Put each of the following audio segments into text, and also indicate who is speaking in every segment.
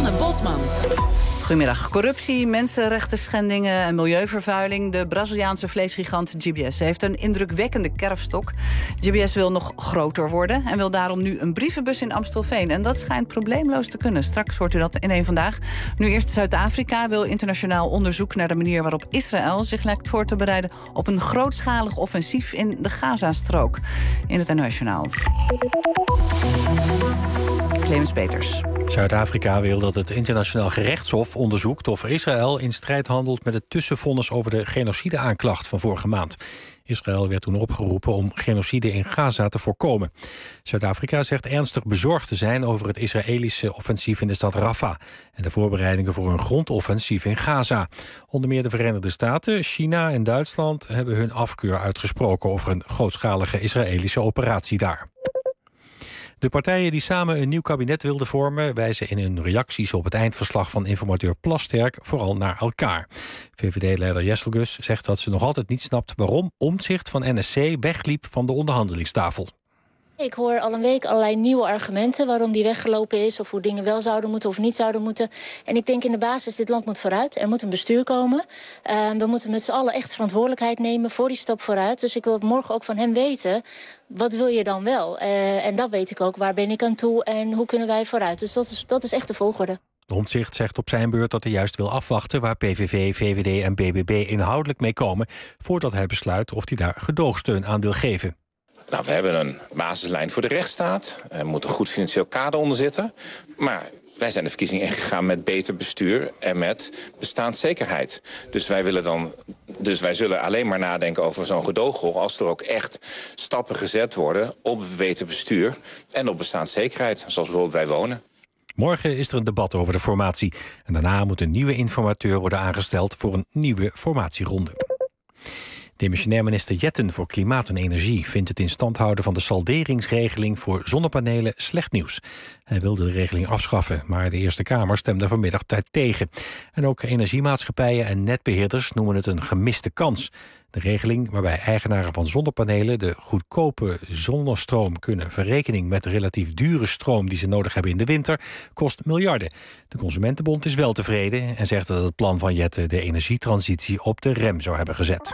Speaker 1: Sanne Bosman.
Speaker 2: Goedemiddag. Corruptie, mensenrechten schendingen en milieuvervuiling. De Braziliaanse vleesgigant GBS heeft een indrukwekkende kerfstok. GBS wil nog groter worden en wil daarom nu een brievenbus in Amstelveen. En dat schijnt probleemloos te kunnen. Straks hoort u dat in één Vandaag. Nu eerst Zuid-Afrika wil internationaal onderzoek naar de manier waarop Israël zich lijkt voor te bereiden op een grootschalig offensief in de Gazastrook. In het NOS-journaal. Clemens Peters.
Speaker 3: Zuid-Afrika wil dat het internationaal gerechtshof onderzoekt of Israël in strijd handelt met het tussenvonnis over de genocide-aanklacht van vorige maand. Israël werd toen opgeroepen om genocide in Gaza te voorkomen. Zuid-Afrika zegt ernstig bezorgd te zijn over het Israëlische offensief in de stad Rafah en de voorbereidingen voor een grondoffensief in Gaza. Onder meer de Verenigde Staten, China en Duitsland hebben hun afkeur uitgesproken over een grootschalige Israëlische operatie daar. De partijen die samen een nieuw kabinet wilden vormen wijzen in hun reacties op het eindverslag van informateur Plasterk vooral naar elkaar. VVD-leider Jesselgus zegt dat ze nog altijd niet snapt waarom Omtzigt van NSC wegliep van de onderhandelingstafel.
Speaker 4: Ik hoor al een week allerlei nieuwe argumenten waarom die weggelopen is, of hoe dingen wel zouden moeten of niet zouden moeten. En ik denk in de basis, dit land moet vooruit. Er moet een bestuur komen. We moeten met z'n allen echt verantwoordelijkheid nemen voor die stap vooruit. Dus ik wil morgen ook van hem weten, wat wil je dan wel? En dat weet ik ook, waar ben ik aan toe en hoe kunnen wij vooruit? Dus dat is echt de volgorde.
Speaker 3: Omtzigt zegt op zijn beurt dat hij juist wil afwachten waar PVV, VVD en BBB inhoudelijk mee komen voordat hij besluit of hij daar gedoogsteun aan wil geven.
Speaker 5: Nou, we hebben een basislijn voor de rechtsstaat. Er moet een goed financieel kader onder zitten. Maar wij zijn de verkiezingen ingegaan met beter bestuur en met bestaanszekerheid. Dus wij zullen alleen maar nadenken over zo'n gedoogrol als er ook echt stappen gezet worden op beter bestuur en op bestaanszekerheid, zoals bijvoorbeeld bij wonen.
Speaker 3: Morgen is er een debat over de formatie. En daarna moet een nieuwe informateur worden aangesteld voor een nieuwe formatieronde. Demissionair minister Jetten voor Klimaat en Energie vindt het in stand houden van de salderingsregeling voor zonnepanelen slecht nieuws. Hij wilde de regeling afschaffen, maar de Eerste Kamer stemde vanmiddag tegen. En ook energiemaatschappijen en netbeheerders noemen het een gemiste kans. De regeling waarbij eigenaren van zonnepanelen de goedkope zonnestroom kunnen verrekening met de relatief dure stroom die ze nodig hebben in de winter, kost miljarden. De Consumentenbond is wel tevreden en zegt dat het plan van Jetten de energietransitie op de rem zou hebben gezet.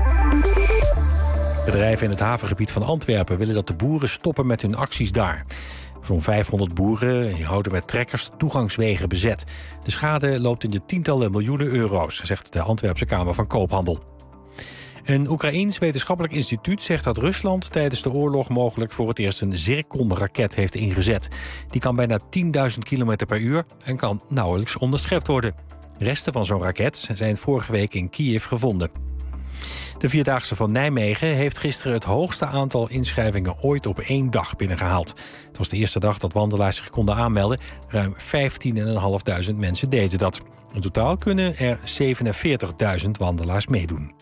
Speaker 3: Bedrijven in het havengebied van Antwerpen willen dat de boeren stoppen met hun acties daar. Zo'n 500 boeren houden met trekkers toegangswegen bezet. De schade loopt in de tientallen miljoenen euro's, zegt de Antwerpse Kamer van Koophandel. Een Oekraïens wetenschappelijk instituut zegt dat Rusland tijdens de oorlog mogelijk voor het eerst een Zircon-raket heeft ingezet. Die kan bijna 10.000 km per uur en kan nauwelijks onderschept worden. Resten van zo'n raket zijn vorige week in Kiev gevonden. De Vierdaagse van Nijmegen heeft gisteren het hoogste aantal inschrijvingen ooit op één dag binnengehaald. Het was de eerste dag dat wandelaars zich konden aanmelden. Ruim 15.500 mensen deden dat. In totaal kunnen er 47.000 wandelaars meedoen.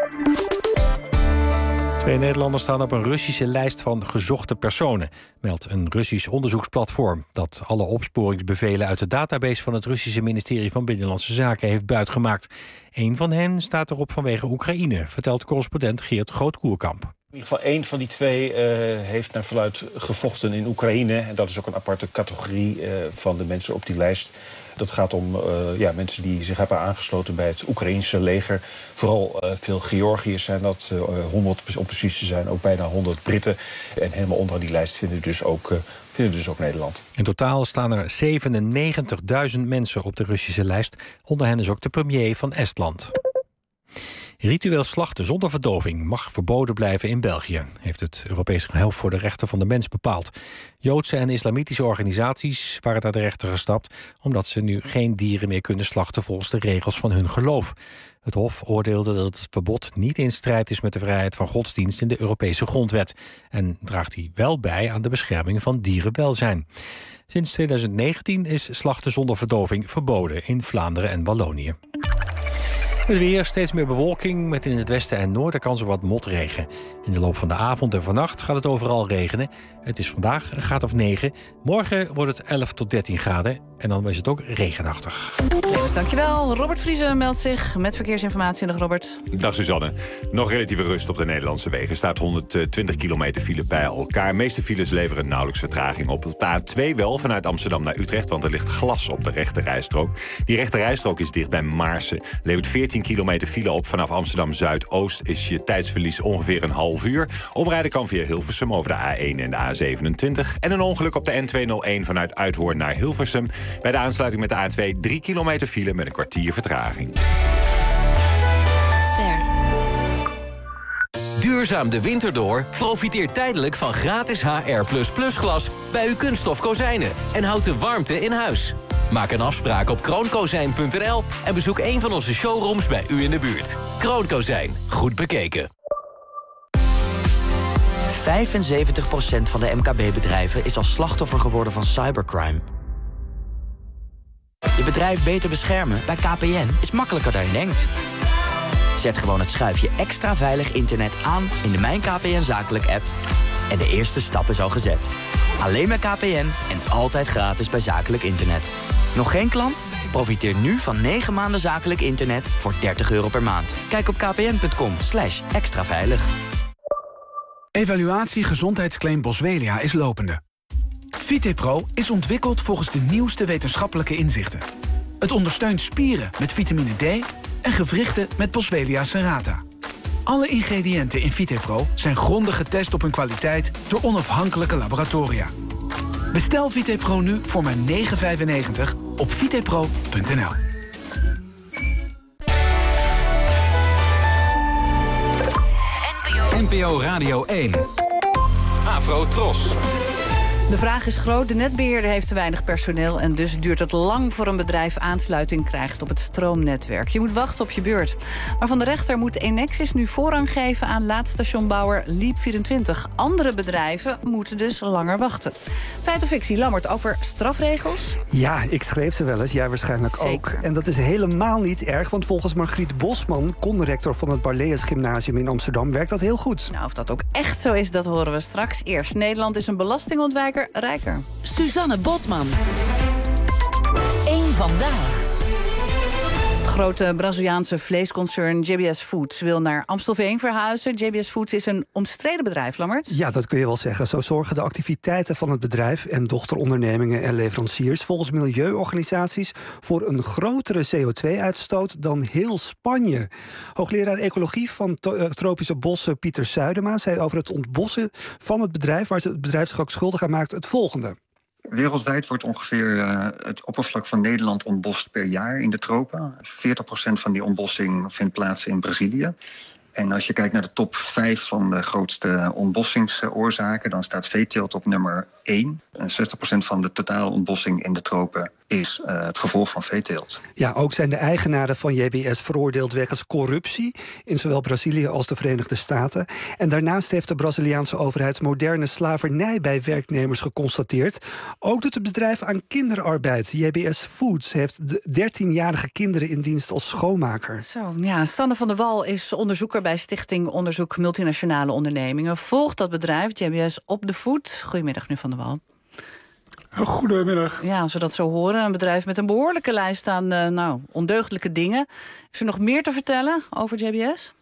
Speaker 3: 2 Nederlanders staan op een Russische lijst van gezochte personen, meldt een Russisch onderzoeksplatform dat alle opsporingsbevelen uit de database van het Russische ministerie van Binnenlandse Zaken heeft buitgemaakt. Eén van hen staat erop vanwege Oekraïne, vertelt correspondent Geert Groot-Koerkamp.
Speaker 6: In ieder geval 1 van die 2 heeft naar verluidt gevochten in Oekraïne. En dat is ook een aparte categorie van de mensen op die lijst. Dat gaat om mensen die zich hebben aangesloten bij het Oekraïense leger. Vooral veel Georgiërs zijn dat, 100 om precies te zijn, ook bijna 100 Britten. En helemaal onder die lijst vinden dus ook Nederland.
Speaker 3: In totaal staan er 97.000 mensen op de Russische lijst. Onder hen is ook de premier van Estland. Ritueel slachten zonder verdoving mag verboden blijven in België, heeft het Europees Hof voor de Rechten van de Mens bepaald. Joodse en islamitische organisaties waren naar de rechter gestapt omdat ze nu geen dieren meer kunnen slachten volgens de regels van hun geloof. Het Hof oordeelde dat het verbod niet in strijd is met de vrijheid van godsdienst in de Europese grondwet en draagt hij wel bij aan de bescherming van dierenwelzijn. Sinds 2019 is slachten zonder verdoving verboden in Vlaanderen en Wallonië. Het weer, steeds meer bewolking met in het westen en noorden kans op wat motregen. In de loop van de avond en vannacht gaat het overal regenen. Het is vandaag een graad of 9. Morgen wordt het 11 tot 13 graden. En dan is het ook regenachtig.
Speaker 2: Clemens, dankjewel. Robert Vriezen meldt zich met verkeersinformatie. Dag Robert.
Speaker 1: Dag Suzanne. Nog relatieve rust op de Nederlandse wegen. Er staat 120 kilometer file bij elkaar. De meeste files leveren nauwelijks vertraging op. Op de A2 wel, vanuit Amsterdam naar Utrecht, want er ligt glas op de rechterrijstrook. Die rechterrijstrook is dicht bij Maarsen. Levert 14 kilometer file op. Vanaf Amsterdam Zuidoost is je tijdsverlies ongeveer een half uur. Omrijden kan via Hilversum over de A1 en de A27. En een ongeluk op de N201 vanuit Uithoorn naar Hilversum. Bij de aansluiting met de A2 3 kilometer file met een kwartier vertraging.
Speaker 7: Ster. Duurzaam de winter door? Profiteer tijdelijk van gratis HR++ glas bij uw kunststof kozijnen. En houd de warmte in huis. Maak een afspraak op kroonkozijn.nl en bezoek een van onze showrooms bij u in de buurt. Kroonkozijn. Goed bekeken.
Speaker 8: 75% van de MKB-bedrijven is als slachtoffer geworden van cybercrime. Je bedrijf beter beschermen bij KPN is makkelijker dan je denkt. Zet gewoon het schuifje extra veilig internet aan in de Mijn KPN Zakelijk app. En de eerste stap is al gezet. Alleen bij KPN en altijd gratis bij zakelijk internet. Nog geen klant? Profiteer nu van 9 maanden zakelijk internet voor €30 per maand. Kijk op kpn.com/extra veilig.
Speaker 9: Evaluatie gezondheidsclaim Boswellia is lopende. VitePro is ontwikkeld volgens de nieuwste wetenschappelijke inzichten. Het ondersteunt spieren met vitamine D en gewrichten met Boswellia serrata. Alle ingrediënten in VitePro zijn grondig getest op hun kwaliteit door onafhankelijke laboratoria. Bestel VitePro nu voor maar €9,95 op vitepro.nl.
Speaker 10: NPO Radio 1. Afro Tros.
Speaker 2: De vraag is groot. De netbeheerder heeft te weinig personeel en dus duurt het lang voor een bedrijf aansluiting krijgt op het stroomnetwerk. Je moet wachten op je beurt. Maar van de rechter moet Enexis nu voorrang geven aan laadstationbouwer Leap24. Andere bedrijven moeten dus langer wachten. Feit of fictie, Lammert, over strafregels?
Speaker 11: Ja, ik schreef ze wel eens, jij waarschijnlijk
Speaker 2: Zeker.
Speaker 11: ook. En dat is helemaal niet erg, want volgens Margriet Bosman, conrector van het Barleas Gymnasium in Amsterdam, werkt dat heel goed.
Speaker 2: Nou, of dat ook echt zo is, dat horen we straks. Eerst, Nederland is een belastingontwijker rijker.
Speaker 7: Suzanne Bosman. Eén vandaag.
Speaker 2: Het grote Braziliaanse vleesconcern JBS Foods wil naar Amstelveen verhuizen. JBS Foods is een omstreden bedrijf, Lammert.
Speaker 11: Ja, dat kun je wel zeggen. Zo zorgen de activiteiten van het bedrijf en dochterondernemingen en leveranciers volgens milieuorganisaties voor een grotere CO2-uitstoot dan heel Spanje. Hoogleraar ecologie van tropische bossen Pieter Zuidema zei over het ontbossen van het bedrijf, waar het bedrijf zich ook schuldig aan maakt, het volgende.
Speaker 12: Wereldwijd wordt ongeveer het oppervlak van Nederland ontbost per jaar in de tropen. 40% van die ontbossing vindt plaats in Brazilië. En als je kijkt naar de top 5 van de grootste ontbossingsoorzaken, dan staat veeteelt op nummer 1. En 60% van de totale ontbossing in de tropen is het gevolg van veeteelt.
Speaker 11: Ja, ook zijn de eigenaren van JBS veroordeeld wegens corruptie in zowel Brazilië als de Verenigde Staten. En daarnaast heeft de Braziliaanse overheid moderne slavernij bij werknemers geconstateerd. Ook doet het bedrijf aan kinderarbeid. JBS Foods heeft de 13-jarige kinderen in dienst als schoonmaker.
Speaker 2: Zo, ja, Stanne van der Wal is onderzoeker bij Stichting Onderzoek Multinationale Ondernemingen. Volgt dat bedrijf, JBS, op de voet. Goedemiddag, meneer Van der Wal.
Speaker 13: Goedemiddag.
Speaker 2: Ja, als we dat zo horen, een bedrijf met een behoorlijke lijst aan ondeugdelijke dingen. Is er nog meer te vertellen over JBS?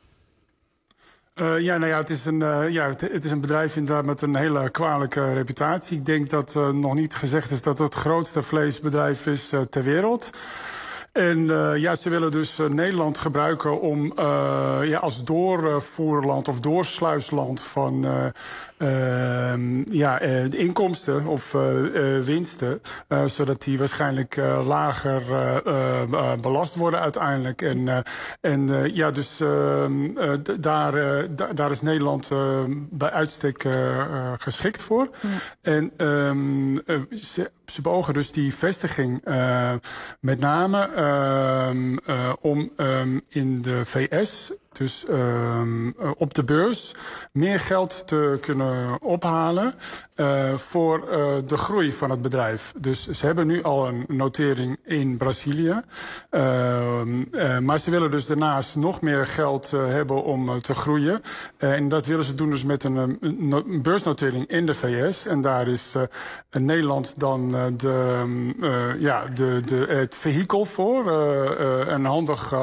Speaker 13: Het is een bedrijf inderdaad met een hele kwalijke reputatie. Ik denk dat nog niet gezegd is dat het grootste vleesbedrijf is ter wereld. En ze willen dus Nederland gebruiken om als doorvoerland of doorsluisland van de inkomsten of winsten. Zodat die waarschijnlijk lager belast worden uiteindelijk. Daar is Nederland bij uitstek geschikt voor. Ja. En ze beogen dus die vestiging met name om in de VS dus op de beurs meer geld te kunnen ophalen voor de groei van het bedrijf. Dus ze hebben nu al een notering in Brazilië. Maar ze willen dus daarnaast nog meer geld hebben om te groeien. En dat willen ze doen dus met een beursnotering in de VS. En daar is Nederland dan het vehikel voor. Een handig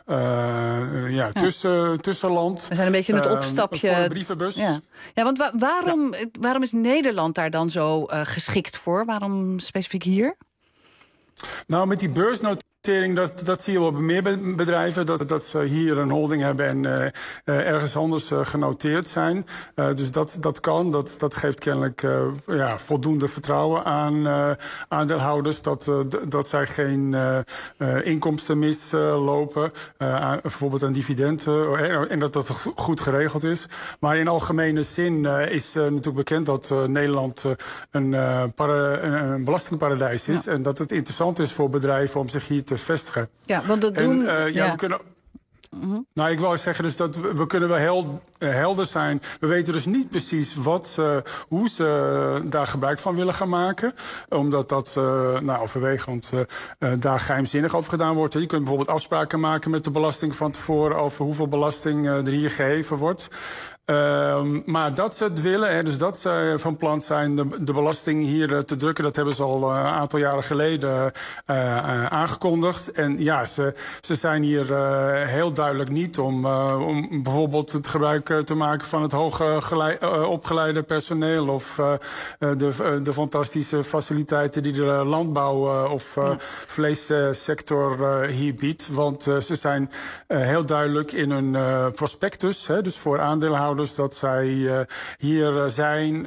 Speaker 13: tussenland.
Speaker 2: We zijn een beetje het opstapje.
Speaker 13: Voor een brievenbus.
Speaker 2: Ja, want waarom is Nederland daar dan zo geschikt voor? Waarom specifiek hier?
Speaker 13: Nou, met die beursnotering, dat zie je wel bij meer bedrijven. Dat ze hier een holding hebben en ergens anders genoteerd zijn. Dus dat kan. Dat geeft kennelijk voldoende vertrouwen aan aandeelhouders. Dat zij geen inkomsten mislopen. Bijvoorbeeld aan dividenden. En dat goed geregeld is. Maar in algemene zin is natuurlijk bekend dat Nederland een belastingparadijs is. Ja. En dat het interessant is voor bedrijven om zich hier te vestigen.
Speaker 2: Ja, want dat doen...
Speaker 13: we kunnen... Nou, ik wou zeggen dus dat we kunnen wel heel helder zijn. We weten dus niet precies hoe ze daar gebruik van willen gaan maken. Omdat dat overwegend daar geheimzinnig over gedaan wordt. Je kunt bijvoorbeeld afspraken maken met de belasting van tevoren over hoeveel belasting er hier geheven wordt. Maar dat ze het willen, dus dat ze van plan zijn de belasting hier te drukken, dat hebben ze al een aantal jaren geleden aangekondigd. En ja, ze zijn hier heel duidelijk niet om bijvoorbeeld het gebruik te maken van het hoger opgeleide personeel of de fantastische faciliteiten die de landbouw of vleessector hier biedt. Want ze zijn heel duidelijk in hun prospectus, dus voor aandeelhouders, dat zij hier zijn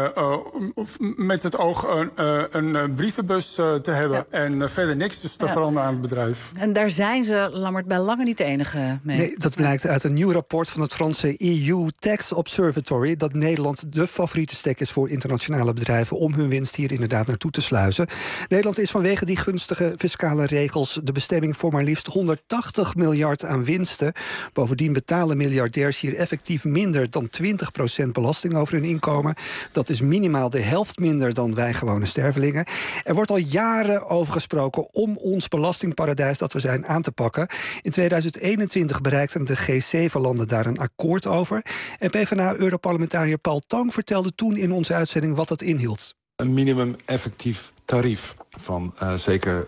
Speaker 13: met het oog een brievenbus te hebben. Ja. En verder niks dus te veranderen aan het bedrijf.
Speaker 2: En daar zijn ze, Lammert, bij lange niet de enige mee.
Speaker 11: Nee, dat blijkt uit een nieuw rapport van het Franse EU Tax Observatory, dat Nederland de favoriete stek is voor internationale bedrijven om hun winst hier inderdaad naartoe te sluizen. Nederland is vanwege die gunstige fiscale regels de bestemming voor maar liefst 180 miljard aan winsten. Bovendien betalen miljardairs hier effectief minder dan 20% belasting over hun inkomen. Dat is minimaal de helft minder dan wij gewone stervelingen. Er wordt al jaren over gesproken om ons belastingparadijs dat we zijn aan te pakken. In 2021 bereikten de G7-landen daar een akkoord over. En PvdA-europarlementariër Paul Tang vertelde toen in onze uitzending wat dat inhield.
Speaker 14: Een minimum effectief tarief van zeker 15%.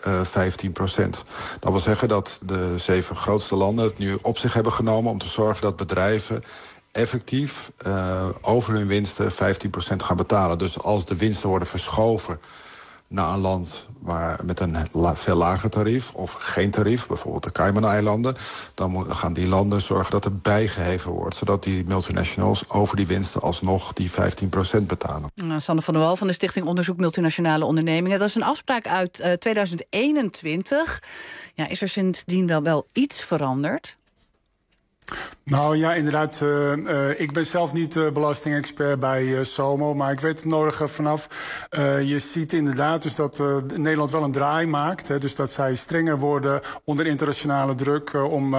Speaker 14: Dat wil zeggen dat de 7 grootste landen het nu op zich hebben genomen om te zorgen dat bedrijven effectief over hun winsten 15% gaan betalen. Dus als de winsten worden verschoven naar een land met een veel lager tarief of geen tarief, bijvoorbeeld de Cayman-eilanden, dan gaan die landen zorgen dat er bijgeheven wordt, zodat die multinationals over die winsten alsnog die 15% betalen.
Speaker 2: Sander van der Wal van de Stichting Onderzoek Multinationale Ondernemingen. Dat is een afspraak uit 2021. Ja, is er sindsdien wel iets veranderd?
Speaker 13: Nou ja, inderdaad. Ik ben zelf niet belastingexpert bij SOMO, maar ik weet het nodige vanaf. Je ziet inderdaad dus dat Nederland wel een draai maakt. Dus dat zij strenger worden onder internationale druk om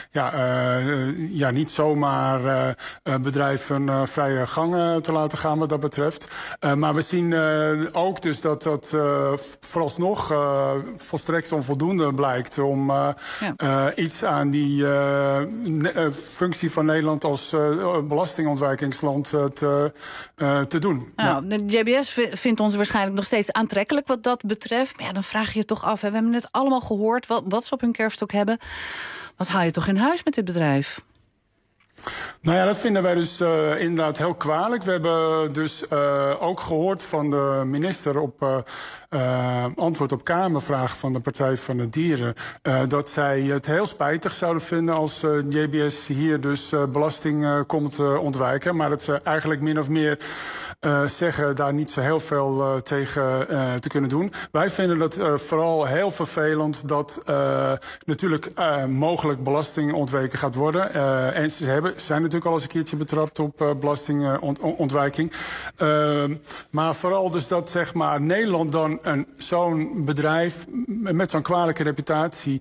Speaker 13: niet zomaar bedrijven vrije gang te laten gaan wat dat betreft. Maar we zien ook dus dat vooralsnog volstrekt onvoldoende blijkt om iets aan die functie van Nederland als belastingontwijkingsland te doen.
Speaker 2: Nou, de JBS vindt ons waarschijnlijk nog steeds aantrekkelijk wat dat betreft. Maar ja, dan vraag je je toch af. We hebben het allemaal gehoord wat ze op hun kerfstok hebben. Wat haal je toch in huis met dit bedrijf?
Speaker 13: Nou ja, dat vinden wij dus inderdaad heel kwalijk. We hebben dus ook gehoord van de minister op antwoord op Kamervragen van de Partij van de Dieren, dat zij het heel spijtig zouden vinden als JBS hier dus belasting komt ontwijken. Maar dat ze eigenlijk min of meer zeggen daar niet zo heel veel tegen te kunnen doen. Wij vinden dat vooral heel vervelend dat natuurlijk mogelijk belasting ontweken gaat worden. En ze hebben zijn natuurlijk al eens een keertje betrapt op belastingontwijking. Maar vooral dus dat zeg maar Nederland dan zo'n bedrijf met zo'n kwalijke reputatie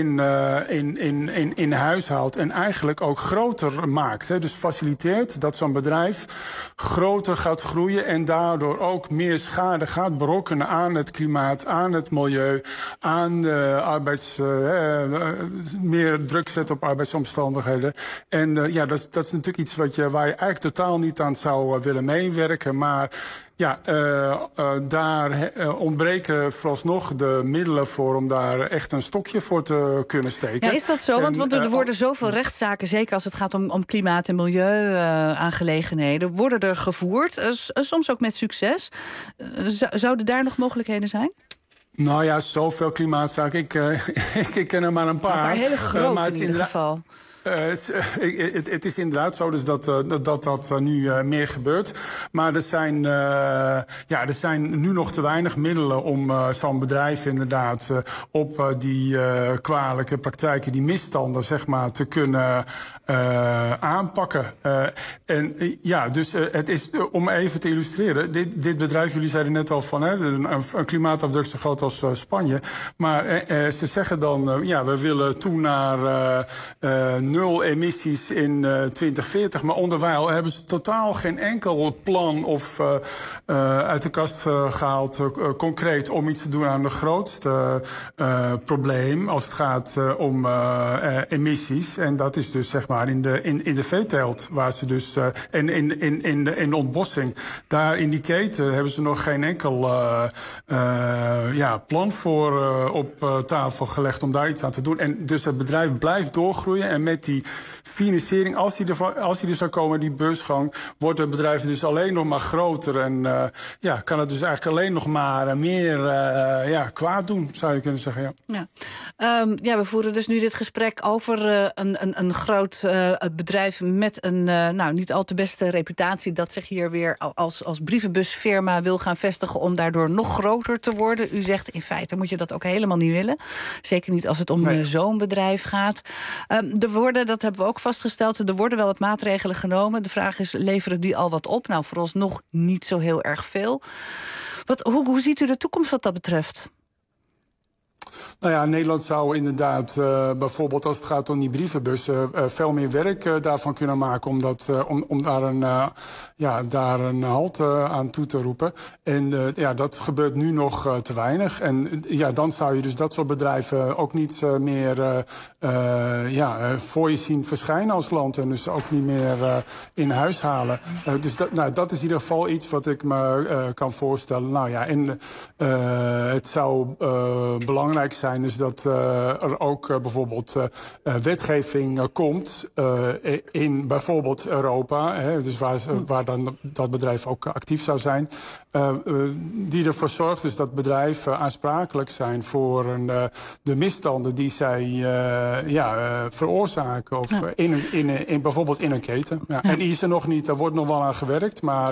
Speaker 13: in huis haalt en eigenlijk ook groter maakt. Hè. Dus faciliteert dat zo'n bedrijf groter gaat groeien en daardoor ook meer schade gaat berokkenen aan het klimaat, aan het milieu, aan meer druk zetten op arbeidsomstandigheden. En dat is natuurlijk iets waar je eigenlijk totaal niet aan zou willen meewerken. Maar daar ontbreken vooralsnog de middelen voor om daar echt een stokje voor te kunnen steken.
Speaker 2: Ja, is dat zo? Want er worden zoveel rechtszaken, zeker als het gaat om klimaat- en milieu-aangelegenheden, worden er gevoerd, soms ook met succes. Zouden daar nog mogelijkheden zijn?
Speaker 13: Nou ja, zoveel klimaatzaken. Ik ken er maar een paar.
Speaker 2: Maar hele grote in ieder geval.
Speaker 13: Het is inderdaad zo dus dat nu meer gebeurt. Maar er zijn nu nog te weinig middelen om zo'n bedrijf inderdaad op die kwalijke praktijken, die misstanden, zeg maar, te kunnen aanpakken. Dus het is, om even te illustreren, dit bedrijf, jullie zeiden net al van een klimaatafdruk zo groot als Spanje. Maar ze zeggen dan, we willen toe naar 0 emissies in 2040. Maar onderwijl hebben ze totaal geen enkel plan of uit de kast gehaald, concreet, om iets te doen aan de grootste probleem als het gaat om emissies. En dat is dus zeg maar in de veeteelt, waar ze dus in de ontbossing. Daar in die keten hebben ze nog geen enkel plan voor op tafel gelegd om daar iets aan te doen. En dus het bedrijf blijft doorgroeien en met die financiering, als die er zou komen, die beursgang, wordt het bedrijf dus alleen nog maar groter en kan het dus eigenlijk alleen nog maar meer kwaad doen, zou je kunnen zeggen.
Speaker 2: We voeren dus nu dit gesprek over een groot bedrijf met een niet al te beste reputatie, dat zich hier weer als brievenbusfirma wil gaan vestigen om daardoor nog groter te worden. U zegt, in feite moet je dat ook helemaal niet willen. Zeker niet als het om zo'n bedrijf gaat. Dat hebben we ook vastgesteld. Er worden wel wat maatregelen genomen. De vraag is, leveren die al wat op? Nou, vooralsnog niet zo heel erg veel. Hoe ziet u de toekomst wat dat betreft?
Speaker 13: Nou ja, Nederland zou inderdaad bijvoorbeeld als het gaat om die brievenbussen veel meer werk daarvan kunnen maken om daar een halt aan toe te roepen. En dat gebeurt nu nog te weinig. En dan zou je dus dat soort bedrijven ook niet meer voor je zien verschijnen als land en dus ook niet meer in huis halen. Dus dat is in ieder geval iets wat ik me kan voorstellen. Het zou belangrijk zijn dus dat er ook bijvoorbeeld wetgeving komt in bijvoorbeeld Europa, dus waar dan dat bedrijf ook actief zou zijn, die ervoor zorgt dus dat bedrijven aansprakelijk zijn voor de misstanden die zij veroorzaken of bijvoorbeeld in een keten. Ja. En die is er nog niet, daar wordt nog wel aan gewerkt, maar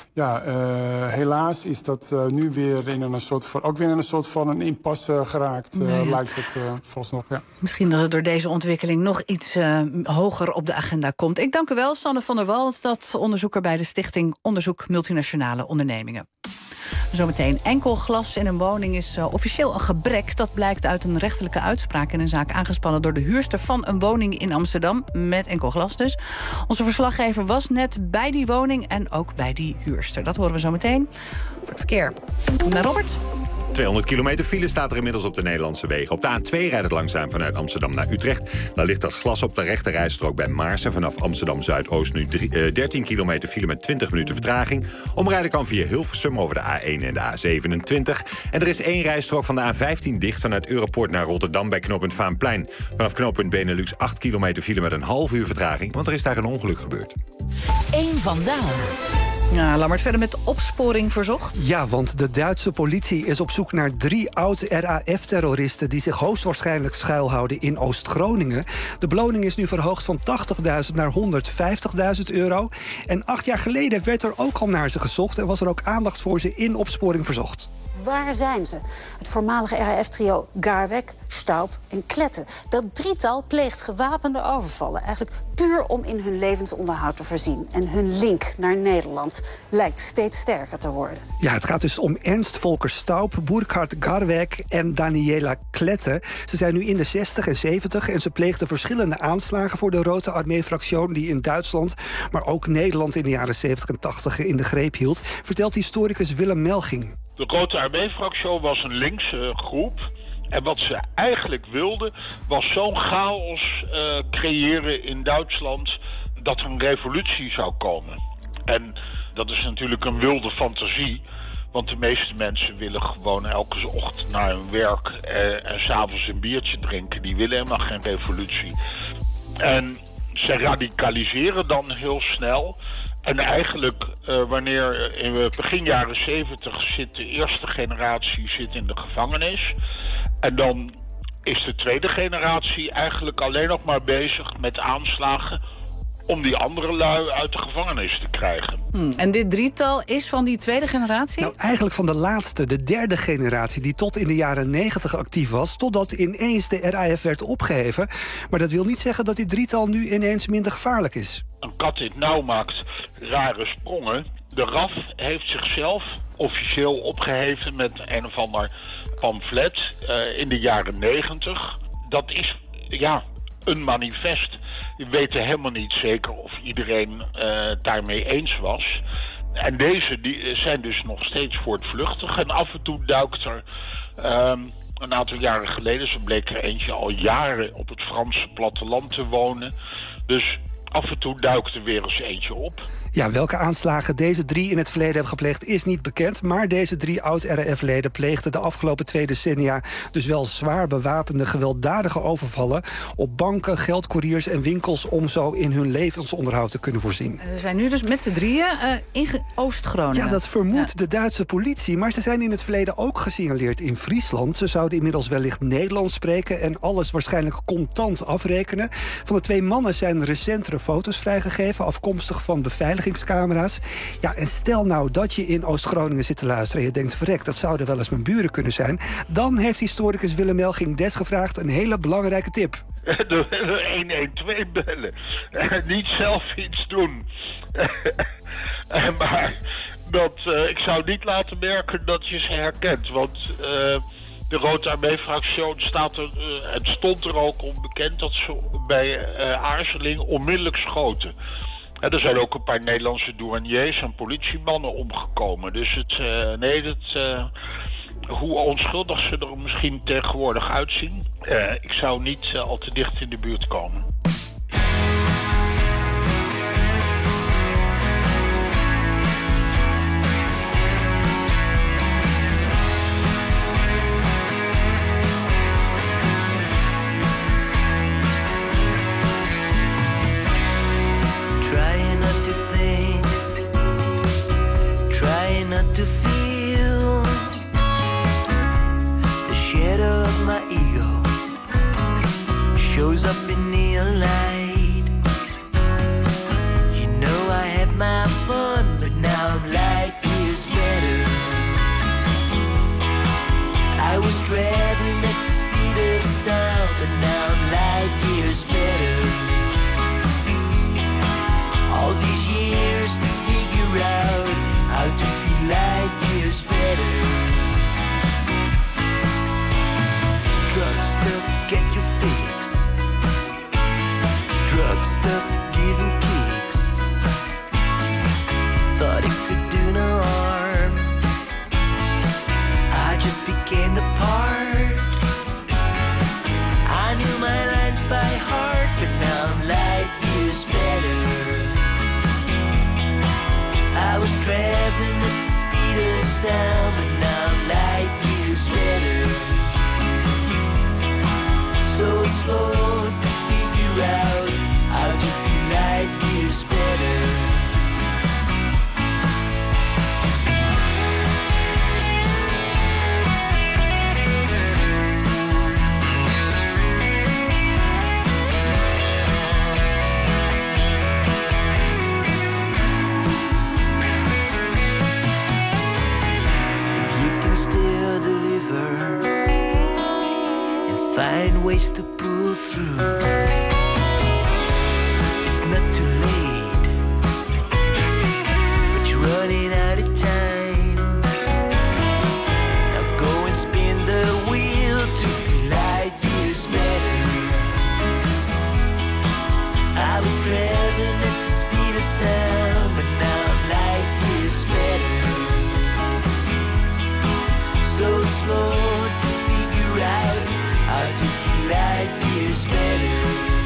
Speaker 13: helaas is dat nu weer in een soort van een impasse geraakt. Lijkt het volgens nog, ja.
Speaker 2: Misschien dat het door deze ontwikkeling nog iets hoger op de agenda komt. Ik dank u wel, Sanne van der Wal, onderzoeker bij de Stichting Onderzoek Multinationale Ondernemingen. Zometeen, enkel glas in een woning is officieel een gebrek. Dat blijkt uit een rechterlijke uitspraak in een zaak aangespannen door de huurster van een woning in Amsterdam, met enkel glas dus. Onze verslaggever was net bij die woning en ook bij die huurster. Dat horen we zometeen. Voor het verkeer. Naar Robert.
Speaker 1: 200 kilometer file staat er inmiddels op de Nederlandse wegen. Op de A2 rijdt het langzaam vanuit Amsterdam naar Utrecht. Daar ligt dat glas op de rechte rijstrook bij Maarsen. Vanaf Amsterdam-Zuidoost nu 13 kilometer file met 20 minuten vertraging. Omrijden kan via Hilversum over de A1 en de A27. En er is 1 rijstrook van de A15 dicht vanuit Europoort naar Rotterdam bij knooppunt Vaanplein. Vanaf knooppunt Benelux 8 kilometer file met een half uur vertraging, want er is daar een ongeluk gebeurd.
Speaker 15: 1 vandaag.
Speaker 2: Ja, Lammert, verder met opsporing verzocht.
Speaker 11: Ja, want de Duitse politie is op zoek naar 3 oud-RAF-terroristen die zich hoogstwaarschijnlijk schuilhouden in Oost-Groningen. De beloning is nu verhoogd van €80.000 naar €150.000. En 8 jaar geleden werd er ook al naar ze gezocht en was er ook aandacht voor ze in opsporing verzocht.
Speaker 16: Waar zijn ze? Het voormalige RAF-trio Garweg, Staub en Kletten. Dat drietal pleegt gewapende overvallen. Eigenlijk puur om in hun levensonderhoud te voorzien. En hun link naar Nederland lijkt steeds sterker te worden.
Speaker 11: Ja, het gaat dus om Ernst Volker Staub, Burkhard Garweg en Daniela Kletten. Ze zijn nu in de 60 en 70 en ze pleegden verschillende aanslagen voor de Rote Armee-fractie die in Duitsland, maar ook Nederland in de jaren 70 en 80 in de greep hield, vertelt historicus Willem Melching.
Speaker 17: De Rote Armee-fractie was een linkse groep. En wat ze eigenlijk wilden, was zo'n chaos creëren in Duitsland dat er een revolutie zou komen. En dat is natuurlijk een wilde fantasie. Want de meeste mensen willen gewoon elke ochtend naar hun werk en 's avonds een biertje drinken. Die willen helemaal geen revolutie. En ze radicaliseren dan heel snel. En eigenlijk, wanneer in begin jaren 70 zit de eerste generatie in de gevangenis. En dan is de tweede generatie eigenlijk alleen nog maar bezig met aanslagen om die andere lui uit de gevangenis te krijgen.
Speaker 2: En dit drietal is van die tweede generatie?
Speaker 11: Nou, eigenlijk van de laatste, de derde generatie, die tot in de jaren 90 actief was, totdat ineens de RAF werd opgeheven. Maar dat wil niet zeggen dat dit drietal nu ineens minder gevaarlijk is.
Speaker 17: Een kat in het nauw maakt rare sprongen. De RAF heeft zichzelf officieel opgeheven met een of ander pamflet in de jaren 90. Dat is, een manifest. We weten helemaal niet zeker of iedereen daarmee eens was. En deze zijn dus nog steeds voortvluchtig. En af en toe duikt er een aantal jaren geleden, zo bleek er eentje al jaren op het Franse platteland te wonen. Dus af en toe duikt er weer eens eentje op.
Speaker 11: Ja, welke aanslagen deze drie in het verleden hebben gepleegd is niet bekend. Maar deze drie oud-RAF-leden pleegden de afgelopen 2 decennia dus wel zwaar bewapende, gewelddadige overvallen op banken, geldcouriers en winkels om zo in hun levensonderhoud te kunnen voorzien.
Speaker 2: Ze zijn nu dus met z'n drieën in Oost-Groningen.
Speaker 11: Ja, dat vermoedt de Duitse politie. Maar ze zijn in het verleden ook gesignaleerd in Friesland. Ze zouden inmiddels wellicht Nederlands spreken en alles waarschijnlijk contant afrekenen. Van de 2 mannen zijn recentere foto's vrijgegeven, afkomstig van beveiligingscamera's. Ja, en stel nou dat je in Oost-Groningen zit te luisteren en je denkt, verrek, dat zouden wel eens mijn buren kunnen zijn. Dan heeft historicus Willem Melching desgevraagd een hele belangrijke tip.
Speaker 17: De 112 bellen. Niet zelf iets doen. Maar ik zou niet laten merken dat je ze herkent. Want de Rote Armee-fractie het stond er ook onbekend dat ze bij aarzeling onmiddellijk schoten. En er zijn ook een paar Nederlandse douaniers en politiemannen omgekomen. Dus hoe onschuldig ze er misschien tegenwoordig uitzien, ik zou niet al te dicht in de buurt komen.
Speaker 18: Not to feel the shadow of my ego shows up in neon light. You know I had my fun, but now I'm light years better. I was traveling at the speed of sound, but now I'm light years better. All these years to figure out how to feel light years better. Drugs stop, get your fix. Drugs stop, giving kicks. Thought it could do no harm. I just became the part. I knew my lines by heart, but now I'm light years better. I was traveling at the speed of sound, but now I'm light years better. So slow to figure out how to feel light years better. find ways to pull through. It's not too late, but you're running out of time. Now go and spin the wheel to feel light years better. I was driving at the speed of sound, but now I'm light years better. So slow to figure out how to feel light years better.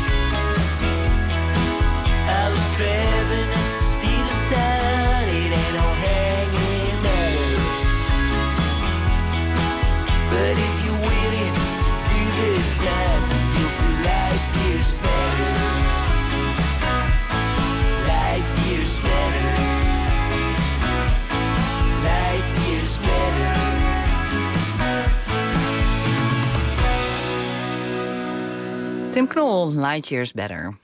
Speaker 18: I was driving at the speed of sound, it ain't no hanging matter. But if you're willing to do the time, you'll feel light years better. Light years better. Light years better.
Speaker 2: Tim Knol, Light Years Better.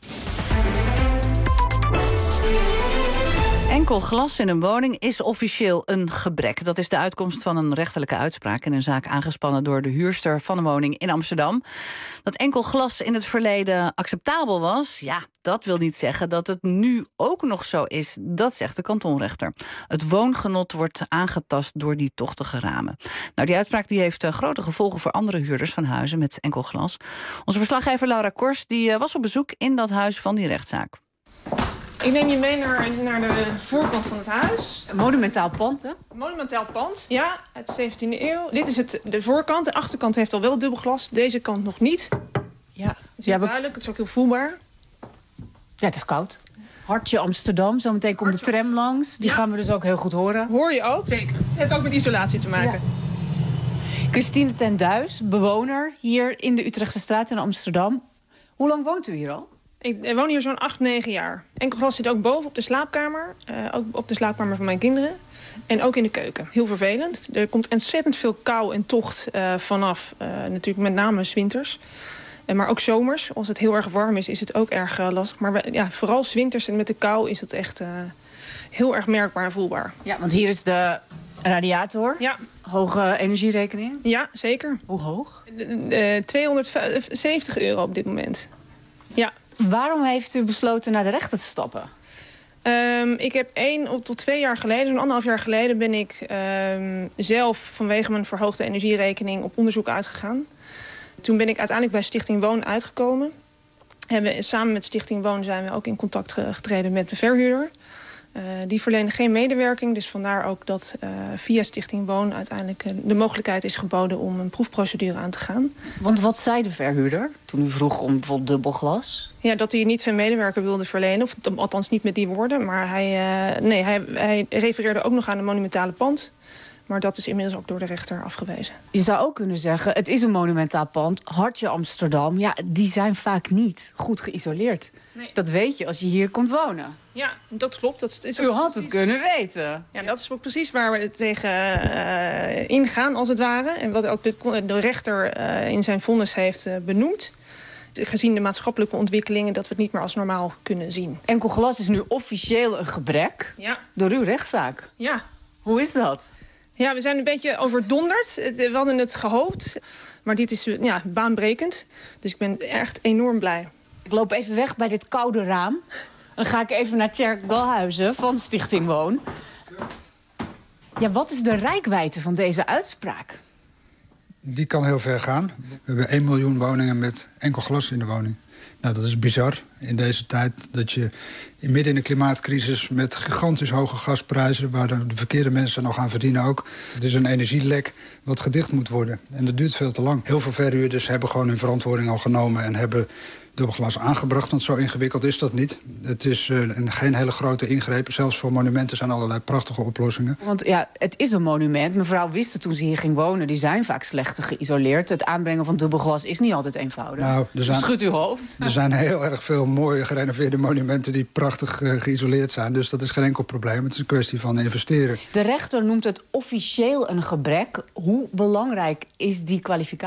Speaker 2: Enkel glas in een woning is officieel een gebrek. Dat is de uitkomst van een rechterlijke uitspraak in een zaak aangespannen door de huurster van een woning in Amsterdam. Dat enkel glas in het verleden acceptabel was, ja, dat wil niet zeggen dat het nu ook nog zo is. Dat zegt de kantonrechter. Het woongenot wordt aangetast door die tochtige ramen. Nou, die uitspraak die heeft grote gevolgen voor andere huurders van huizen met enkel glas. Onze verslaggever Laura Kors die was op bezoek in dat huis van die rechtszaak.
Speaker 19: Ik neem je mee naar de voorkant van het huis.
Speaker 20: Een monumentaal pand, hè?
Speaker 19: Een monumentaal pand, ja, uit de 17e eeuw. Dit is de voorkant. De achterkant heeft al wel dubbel glas. Deze kant nog niet.
Speaker 20: Ja,
Speaker 19: het is heel duidelijk. Het is ook heel voelbaar.
Speaker 20: Ja, het is koud. Hartje Amsterdam. Zometeen komt de tram langs. Die gaan we dus ook heel goed horen.
Speaker 19: Hoor je ook? Zeker. Het heeft ook met isolatie te maken.
Speaker 20: Ja. Christine ten Duis, bewoner hier in de Utrechtse straat in Amsterdam. Hoe lang woont u hier al?
Speaker 19: Ik woon hier zo'n 8-9 jaar. Enkel glas zit ook boven op de slaapkamer. Ook op de slaapkamer van mijn kinderen. En ook in de keuken. Heel vervelend. Er komt ontzettend veel kou en tocht vanaf. Natuurlijk met name 's winters. Maar ook zomers. Als het heel erg warm is, is het ook erg lastig. Maar vooral 's winters en met de kou is het echt heel erg merkbaar en voelbaar.
Speaker 20: Ja, want hier is de radiator.
Speaker 19: Ja.
Speaker 20: Hoge energierekening.
Speaker 19: Ja, zeker.
Speaker 20: Hoe hoog?
Speaker 19: 270 euro op dit moment. Ja.
Speaker 20: Waarom heeft u besloten naar de rechter te stappen?
Speaker 19: Ik heb 1 tot 2 jaar geleden, zo'n 1,5 jaar geleden, ben ik zelf vanwege mijn verhoogde energierekening op onderzoek uitgegaan. Toen ben ik uiteindelijk bij Stichting Woon uitgekomen. Samen met Stichting Woon zijn we ook in contact getreden met de verhuurder. Die verlenen geen medewerking, dus vandaar ook dat via Stichting Woon uiteindelijk de mogelijkheid is geboden om een proefprocedure aan te gaan.
Speaker 20: Want wat zei de verhuurder toen u vroeg om bijvoorbeeld dubbel glas?
Speaker 19: Ja, dat hij niet zijn medewerker wilde verlenen, of althans niet met die woorden. Maar hij refereerde ook nog aan een monumentale pand. Maar dat is inmiddels ook door de rechter afgewezen.
Speaker 20: Je zou ook kunnen zeggen, het is een monumentaal pand. Hartje Amsterdam, ja, die zijn vaak niet goed geïsoleerd. Nee. Dat weet je als je hier komt wonen.
Speaker 19: Ja, dat klopt. Dat is
Speaker 20: u had het kunnen weten.
Speaker 19: Ja, dat is ook precies waar we tegen ingaan, als het ware. En wat ook de rechter in zijn vonnis heeft benoemd. Gezien de maatschappelijke ontwikkelingen, dat we het niet meer als normaal kunnen zien.
Speaker 20: Enkel glas is nu officieel een gebrek door uw rechtszaak.
Speaker 19: Ja.
Speaker 20: Hoe is dat?
Speaker 19: Ja, we zijn een beetje overdonderd. We hadden het gehoopt, maar dit is baanbrekend. Dus ik ben echt enorm blij.
Speaker 20: Ik loop even weg bij dit koude raam. Dan ga ik even naar Tjerk Dalhuizen van Stichting Woon. Ja, wat is de reikwijdte van deze uitspraak?
Speaker 21: Die kan heel ver gaan. We hebben 1 miljoen woningen met enkel glas in de woning. Nou, dat is bizar in deze tijd dat je midden in de klimaatcrisis met gigantisch hoge gasprijzen, waar de verkeerde mensen nog aan verdienen ook. Het is een energielek wat gedicht moet worden. En dat duurt veel te lang. Heel veel verhuurders hebben gewoon hun verantwoording al genomen en hebben dubbelglas aangebracht, want zo ingewikkeld is dat niet. Het is geen hele grote ingreep. Zelfs voor monumenten zijn allerlei prachtige oplossingen.
Speaker 20: Want ja, het is een monument. Mevrouw wist het toen ze hier ging wonen. Die zijn vaak slechter geïsoleerd. Het aanbrengen van dubbelglas is niet altijd eenvoudig.
Speaker 21: Nou,
Speaker 20: Schudt uw hoofd.
Speaker 21: Er zijn heel erg veel mooie gerenoveerde monumenten die prachtig geïsoleerd zijn. Dus dat is geen enkel probleem. Het is een kwestie van investeren.
Speaker 20: De rechter noemt het officieel een gebrek. Hoe belangrijk is die kwalificatie?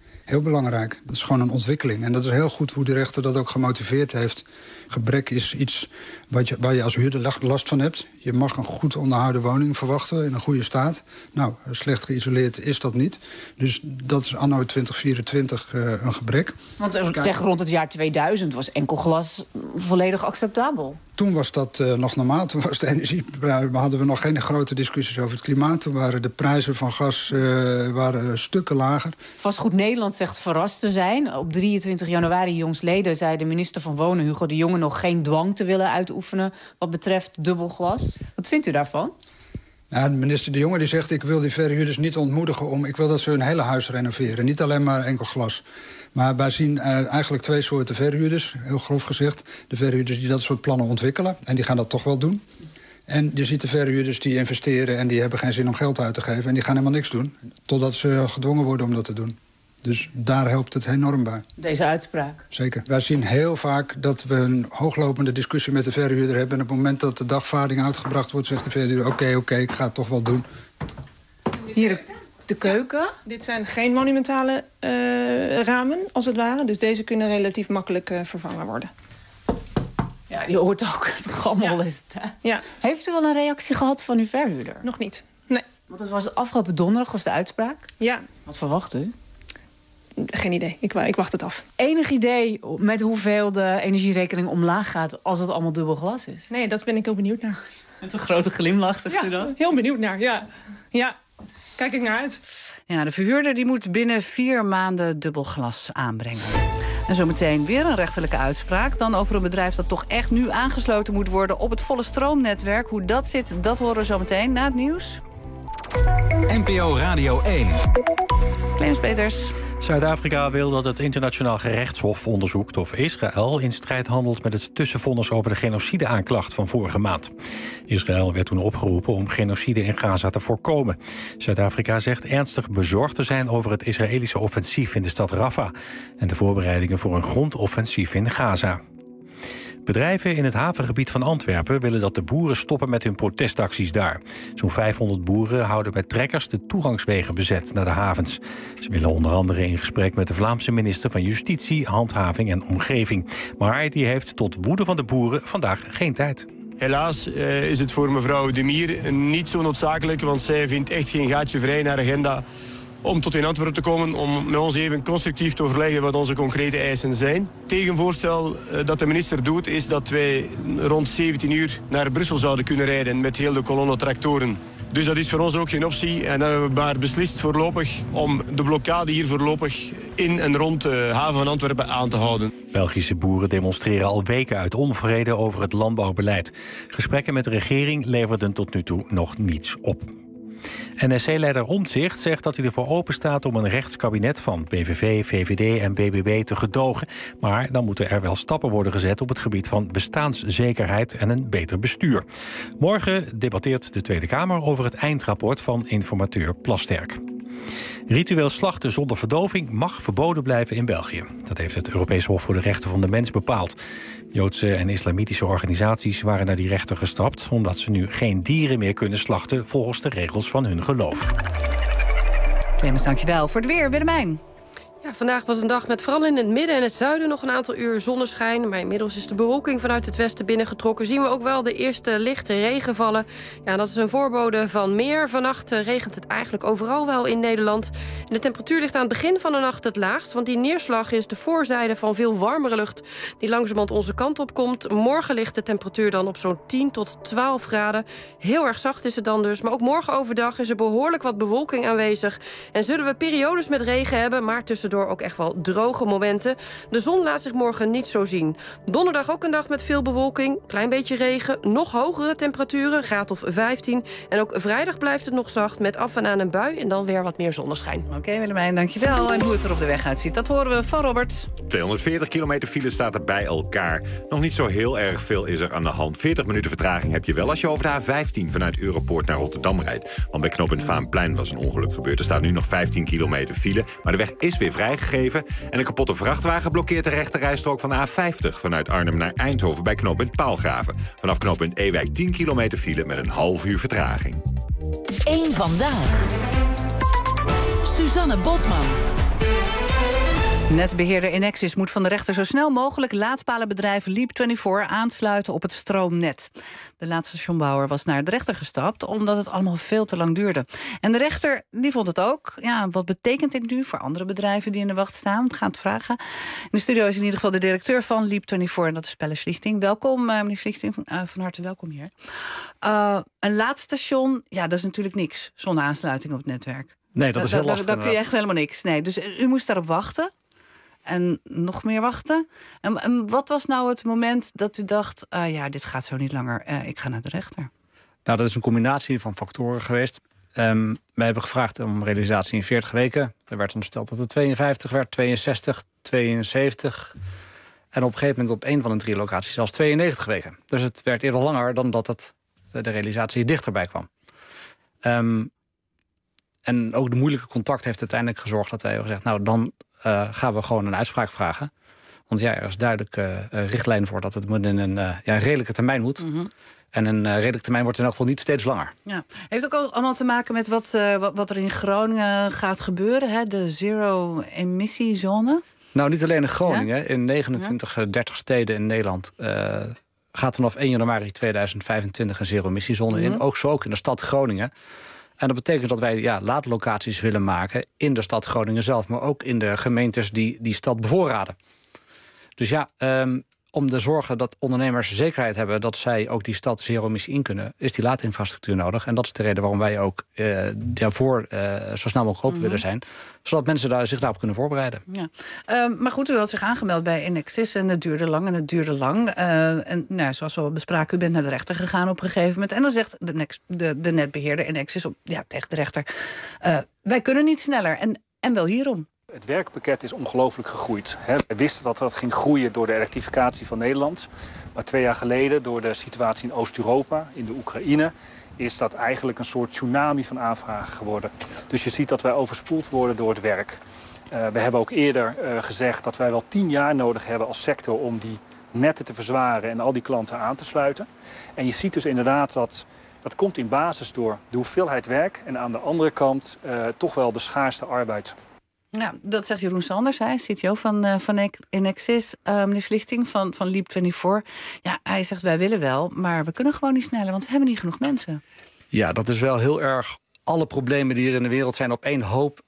Speaker 21: Heel belangrijk. Dat is gewoon een ontwikkeling. En dat is heel goed hoe de rechter dat ook gemotiveerd heeft. Gebrek is iets waar je als huurder last van hebt. Je mag een goed onderhouden woning verwachten in een goede staat. Nou, slecht geïsoleerd is dat niet. Dus dat is anno 2024 een gebrek.
Speaker 20: Want zeg rond het jaar 2000 was enkel glas volledig acceptabel.
Speaker 21: Toen was dat nog normaal. Toen was de energieprijs, hadden we nog geen grote discussies over het klimaat. Toen waren de prijzen van gas stukken lager.
Speaker 20: Vastgoed Nederland zegt verrast te zijn. Op 23 januari jongstleden zei de minister van Wonen, Hugo de Jonge, nog geen dwang te willen uitoefenen wat betreft dubbel glas. Wat vindt u daarvan?
Speaker 21: Nou, de minister De Jonge die zegt, ik wil die verhuurders niet ontmoedigen ik wil dat ze hun hele huis renoveren. Niet alleen maar enkel glas. Maar wij zien eigenlijk twee soorten verhuurders, heel grof gezegd. De verhuurders die dat soort plannen ontwikkelen. En die gaan dat toch wel doen. En je ziet de verhuurders die investeren en die hebben geen zin om geld uit te geven. En die gaan helemaal niks doen, totdat ze gedwongen worden om dat te doen. Dus daar helpt het enorm bij.
Speaker 20: Deze uitspraak?
Speaker 21: Zeker. Wij zien heel vaak dat we een hooglopende discussie met de verhuurder hebben. En op het moment dat de dagvaarding uitgebracht wordt, zegt de verhuurder, oké, ik ga het toch wel doen.
Speaker 20: Hier de keuken.
Speaker 19: Dit zijn geen monumentale ramen, als het ware. Dus deze kunnen relatief makkelijk vervangen worden.
Speaker 20: Ja, je hoort ook, het gammel is het.
Speaker 19: Ja.
Speaker 20: Heeft u al een reactie gehad van uw verhuurder?
Speaker 19: Nog niet, nee.
Speaker 20: Want het was afgelopen donderdag, was de uitspraak.
Speaker 19: Ja.
Speaker 20: Wat verwacht u?
Speaker 19: Geen idee, ik wacht het af.
Speaker 20: Enig idee met hoeveel de energierekening omlaag gaat als het allemaal dubbel glas is?
Speaker 19: Nee, dat ben ik heel benieuwd naar.
Speaker 20: Met een grote glimlach, zegt u dat?
Speaker 19: Heel benieuwd naar, ja. Kijk ik naar uit.
Speaker 2: Ja, de verhuurder die moet binnen 4 maanden dubbel glas aanbrengen. En zometeen weer een rechterlijke uitspraak. Dan over een bedrijf dat toch echt nu aangesloten moet worden op het volle stroomnetwerk. Hoe dat zit, dat horen we zometeen na het nieuws.
Speaker 10: NPO Radio 1.
Speaker 2: Clemens Peters.
Speaker 3: Zuid-Afrika wil dat het internationaal gerechtshof onderzoekt of Israël in strijd handelt met het tussenvonnis over de genocide-aanklacht van vorige maand. Israël werd toen opgeroepen om genocide in Gaza te voorkomen. Zuid-Afrika zegt ernstig bezorgd te zijn over het Israëlische offensief in de stad Rafah en de voorbereidingen voor een grondoffensief in Gaza. Bedrijven in het havengebied van Antwerpen willen dat de boeren stoppen met hun protestacties daar. Zo'n 500 boeren houden met trekkers de toegangswegen bezet naar de havens. Ze willen onder andere in gesprek met de Vlaamse minister van Justitie, Handhaving en Omgeving. Maar die heeft tot woede van de boeren vandaag geen tijd.
Speaker 4: Helaas is het voor mevrouw De Mier niet zo noodzakelijk, want zij vindt echt geen gaatje vrij in haar agenda om tot in Antwerpen te komen, om met ons even constructief te overleggen wat onze concrete eisen zijn. Tegenvoorstel dat de minister doet, is dat wij rond 17 uur naar Brussel zouden kunnen rijden met heel de kolonne tractoren. Dus dat is voor ons ook geen optie. En dan hebben we maar beslist voorlopig om de blokkade hier voorlopig in en rond de haven van Antwerpen aan te houden.
Speaker 3: Belgische boeren demonstreren al weken uit onvrede over het landbouwbeleid. Gesprekken met de regering leverden tot nu toe nog niets op. NSC-leider Omtzigt zegt dat hij ervoor open staat om een rechtskabinet van PVV, VVD en BBB te gedogen. Maar dan moeten er wel stappen worden gezet op het gebied van bestaanszekerheid en een beter bestuur. Morgen debatteert de Tweede Kamer over het eindrapport van informateur Plasterk. Ritueel slachten zonder verdoving mag verboden blijven in België. Dat heeft het Europees Hof voor de Rechten van de Mens bepaald. Joodse en islamitische organisaties waren naar die rechter gestapt, omdat ze nu geen dieren meer kunnen slachten volgens de regels van hun geloof.
Speaker 2: Clemens, dankjewel. Voor het weer, Willemijn.
Speaker 22: Ja, vandaag was een dag met vooral in het midden en het zuiden nog een aantal uur zonneschijn. Maar inmiddels is de bewolking vanuit het westen binnengetrokken. Zien we ook wel de eerste lichte regen vallen. Ja, dat is een voorbode van meer. Vannacht regent het eigenlijk overal wel in Nederland. En de temperatuur ligt aan het begin van de nacht het laagst. Want die neerslag is de voorzijde van veel warmere lucht die langzamerhand onze kant op komt. Morgen ligt de temperatuur dan op zo'n 10 tot 12 graden. Heel erg zacht is het dan dus. Maar ook morgen overdag is er behoorlijk wat bewolking aanwezig. En zullen we periodes met regen hebben, maar tussendoor ook echt wel droge momenten. De zon laat zich morgen niet zo zien. Donderdag ook een dag met veel bewolking, klein beetje regen, nog hogere temperaturen, graad of 15. En ook vrijdag blijft het nog zacht met af en aan een bui en dan weer wat meer zonneschijn.
Speaker 2: Oké, Willemijn, dankjewel. En hoe het er op de weg uitziet, dat horen we van Robert.
Speaker 1: 240 kilometer file staat er bij elkaar. Nog niet zo heel erg veel is er aan de hand. 40 minuten vertraging heb je wel als je over de A15 vanuit Europoort naar Rotterdam rijdt. Want bij knooppunt Vaanplein was een ongeluk gebeurd. Er staat nu nog 15 kilometer file, maar de weg is weer vrijgegeven. En een kapotte vrachtwagen blokkeert de rechterrijstrook van de A50... vanuit Arnhem naar Eindhoven bij knooppunt Paalgraven. Vanaf knooppunt Ewijk 10 kilometer file met een half uur vertraging.
Speaker 15: 1 vandaag. Suzanne Bosman.
Speaker 2: Netbeheerder Enexis moet van de rechter zo snel mogelijk laadpalenbedrijf Leap24 aansluiten op het stroomnet. De laadstationbouwer was naar de rechter gestapt omdat het allemaal veel te lang duurde. En de rechter die vond het ook. Ja, wat betekent dit nu voor andere bedrijven die in de wacht staan? We gaan het vragen. In de studio is in ieder geval de directeur van Leap24 en dat is Pelle Schlichting. Welkom, meneer Schlichting, van harte welkom hier. Een laadstation, ja, dat is natuurlijk niks zonder aansluiting op het netwerk.
Speaker 5: Nee, dat is heel lastig.
Speaker 2: Dan kun je echt helemaal niks. Nee, dus u moest daarop wachten. En nog meer wachten. En wat was nou het moment dat u dacht... dit gaat zo niet langer, ik ga naar de rechter?
Speaker 5: Nou, dat is een combinatie van factoren geweest. Wij hebben gevraagd om realisatie in 40 weken. Er werd ondersteld dat het 52 werd, 62, 72... en op een gegeven moment op 1 van de 3 locaties zelfs 92 weken. Dus het werd eerder langer dan dat de realisatie dichterbij kwam. En ook de moeilijke contact heeft uiteindelijk gezorgd dat wij hebben gezegd... nou, dan gaan we gewoon een uitspraak vragen. Want ja, er is duidelijk richtlijn voor dat het in een redelijke termijn moet. Mm-hmm. En een redelijke termijn wordt in elk geval niet steeds langer.
Speaker 2: Ja. Heeft ook allemaal te maken met wat er in Groningen gaat gebeuren, hè? De zero-emissiezone?
Speaker 5: Nou, niet alleen in Groningen. Ja? In 29, 30 steden in Nederland gaat vanaf 1 januari 2025 een zero-emissiezone in. Ook in de stad Groningen. En dat betekent dat wij laadlocaties willen maken in de stad Groningen zelf, maar ook in de gemeentes die stad bevoorraden. Dus om te zorgen dat ondernemers zekerheid hebben dat zij ook die stad zero-emissie in kunnen, is die laadinfrastructuur nodig. En dat is de reden waarom wij ook daarvoor zo snel mogelijk open willen zijn, zodat mensen zich daarop kunnen voorbereiden. Ja.
Speaker 2: Maar goed, u had zich aangemeld bij Enexis en het duurde lang. En zoals we al bespraken, u bent naar de rechter gegaan op een gegeven moment. En dan zegt de netbeheerder Enexis tegen de rechter, wij kunnen niet sneller en wel hierom.
Speaker 6: Het werkpakket is ongelooflijk gegroeid. We wisten dat dat ging groeien door de elektrificatie van Nederland. Maar 2 jaar geleden, door de situatie in Oost-Europa, in de Oekraïne, is dat eigenlijk een soort tsunami van aanvragen geworden. Dus je ziet dat wij overspoeld worden door het werk. We hebben ook eerder gezegd dat wij wel 10 jaar nodig hebben als sector om die netten te verzwaren en al die klanten aan te sluiten. En je ziet dus inderdaad dat komt in basis door de hoeveelheid werk en aan de andere kant toch wel de schaarste arbeid.
Speaker 2: Ja, dat zegt Jeroen Sanders, hij is CTO van Enexis. Meneer Schlichting van Leap24. Ja, hij zegt wij willen wel, maar we kunnen gewoon niet sneller, want we hebben niet genoeg mensen.
Speaker 5: Ja, dat is wel heel erg alle problemen die er in de wereld zijn op één hoop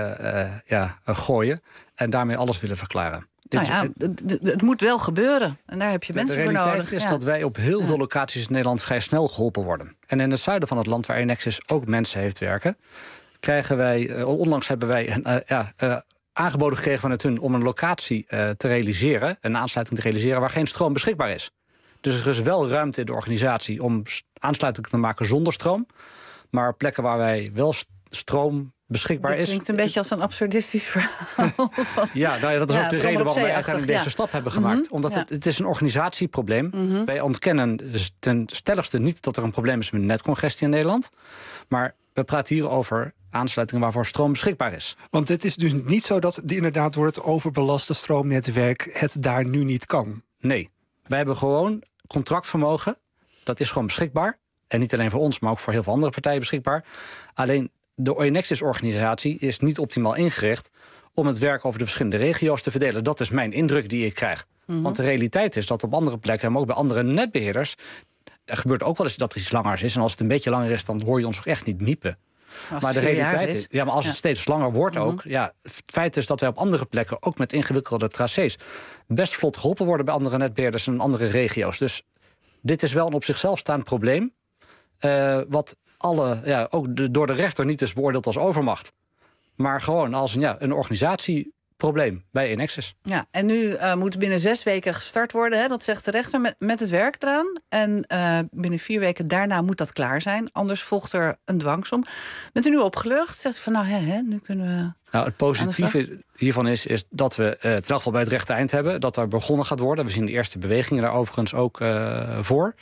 Speaker 5: gooien en daarmee alles willen verklaren.
Speaker 2: Het moet wel gebeuren. En daar heb je mensen voor nodig.
Speaker 5: De realiteit is dat wij op heel veel locaties in Nederland vrij snel geholpen worden. En in het zuiden van het land, waar Enexis ook mensen heeft werken, krijgen wij, onlangs hebben wij aangeboden gekregen vanuit hun om een locatie te realiseren, een aansluiting te realiseren waar geen stroom beschikbaar is. Dus er is wel ruimte in de organisatie om aansluiting te maken zonder stroom. Maar plekken waar wij wel stroom beschikbaar is.
Speaker 2: Het klinkt een beetje als een absurdistisch verhaal.
Speaker 5: Dat is ook de reden waarom wij uiteindelijk deze stap hebben gemaakt. Omdat het is een organisatieprobleem. Wij ontkennen ten stelligste niet dat er een probleem is met netcongestie in Nederland. Maar we praten hier over aansluitingen waarvoor stroom beschikbaar is.
Speaker 11: Want het is dus niet zo dat inderdaad door het overbelaste stroomnetwerk het daar nu niet kan.
Speaker 5: Nee, wij hebben gewoon contractvermogen. Dat is gewoon beschikbaar. En niet alleen voor ons, maar ook voor heel veel andere partijen beschikbaar. Alleen de Enexis-organisatie is niet optimaal ingericht om het werk over de verschillende regio's te verdelen. Dat is mijn indruk die ik krijg. Want de realiteit is dat op andere plekken, maar ook bij andere netbeheerders, er gebeurt ook wel eens dat er iets langer is. En als het een beetje langer is, dan hoor je ons ook echt niet miepen. Maar de realiteit is, maar als het steeds langer wordt ook, het feit is dat wij op andere plekken, ook met ingewikkelde tracés, best vlot geholpen worden bij andere netbeheerders en andere regio's. Dus dit is wel een op zichzelf staand probleem, wat ook door de rechter niet is beoordeeld als overmacht, maar gewoon als een organisatieprobleem bij Enexis.
Speaker 2: Ja, en nu moet binnen 6 weken gestart worden, hè? Dat zegt de rechter, met het werk eraan. En binnen 4 weken daarna moet dat klaar zijn. Anders volgt er een dwangsom. Bent u nu opgelucht? Zegt u van nu kunnen we.
Speaker 5: Nou, het positieve hiervan is dat we het in elk geval bij het rechte eind hebben. Dat er begonnen gaat worden. We zien de eerste bewegingen daar overigens ook voor.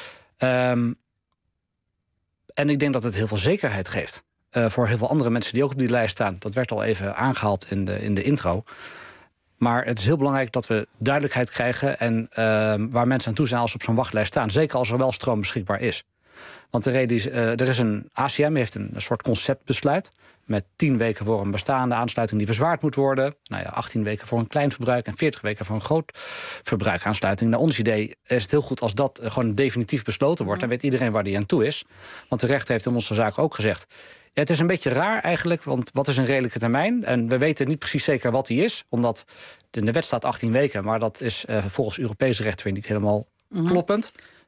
Speaker 5: En ik denk dat het heel veel zekerheid geeft. Voor heel veel andere mensen die ook op die lijst staan. Dat werd al even aangehaald in de intro. Maar het is heel belangrijk dat we duidelijkheid krijgen en waar mensen aan toe zijn als ze op zo'n wachtlijst staan. Zeker als er wel stroom beschikbaar is. Want er is een ACM heeft een soort conceptbesluit. Met 10 weken voor een bestaande aansluiting die verzwaard moet worden. 18 weken voor een klein verbruik en 40 weken voor een groot verbruikaansluiting. Naar ons idee is het heel goed als dat gewoon definitief besloten wordt. Dan weet iedereen waar die aan toe is. Want de rechter heeft in onze zaak ook gezegd... Ja, het is een beetje raar eigenlijk, want wat is een redelijke termijn? En we weten niet precies zeker wat die is, omdat in de wet staat 18 weken... maar dat is volgens Europees recht weer niet helemaal kloppend.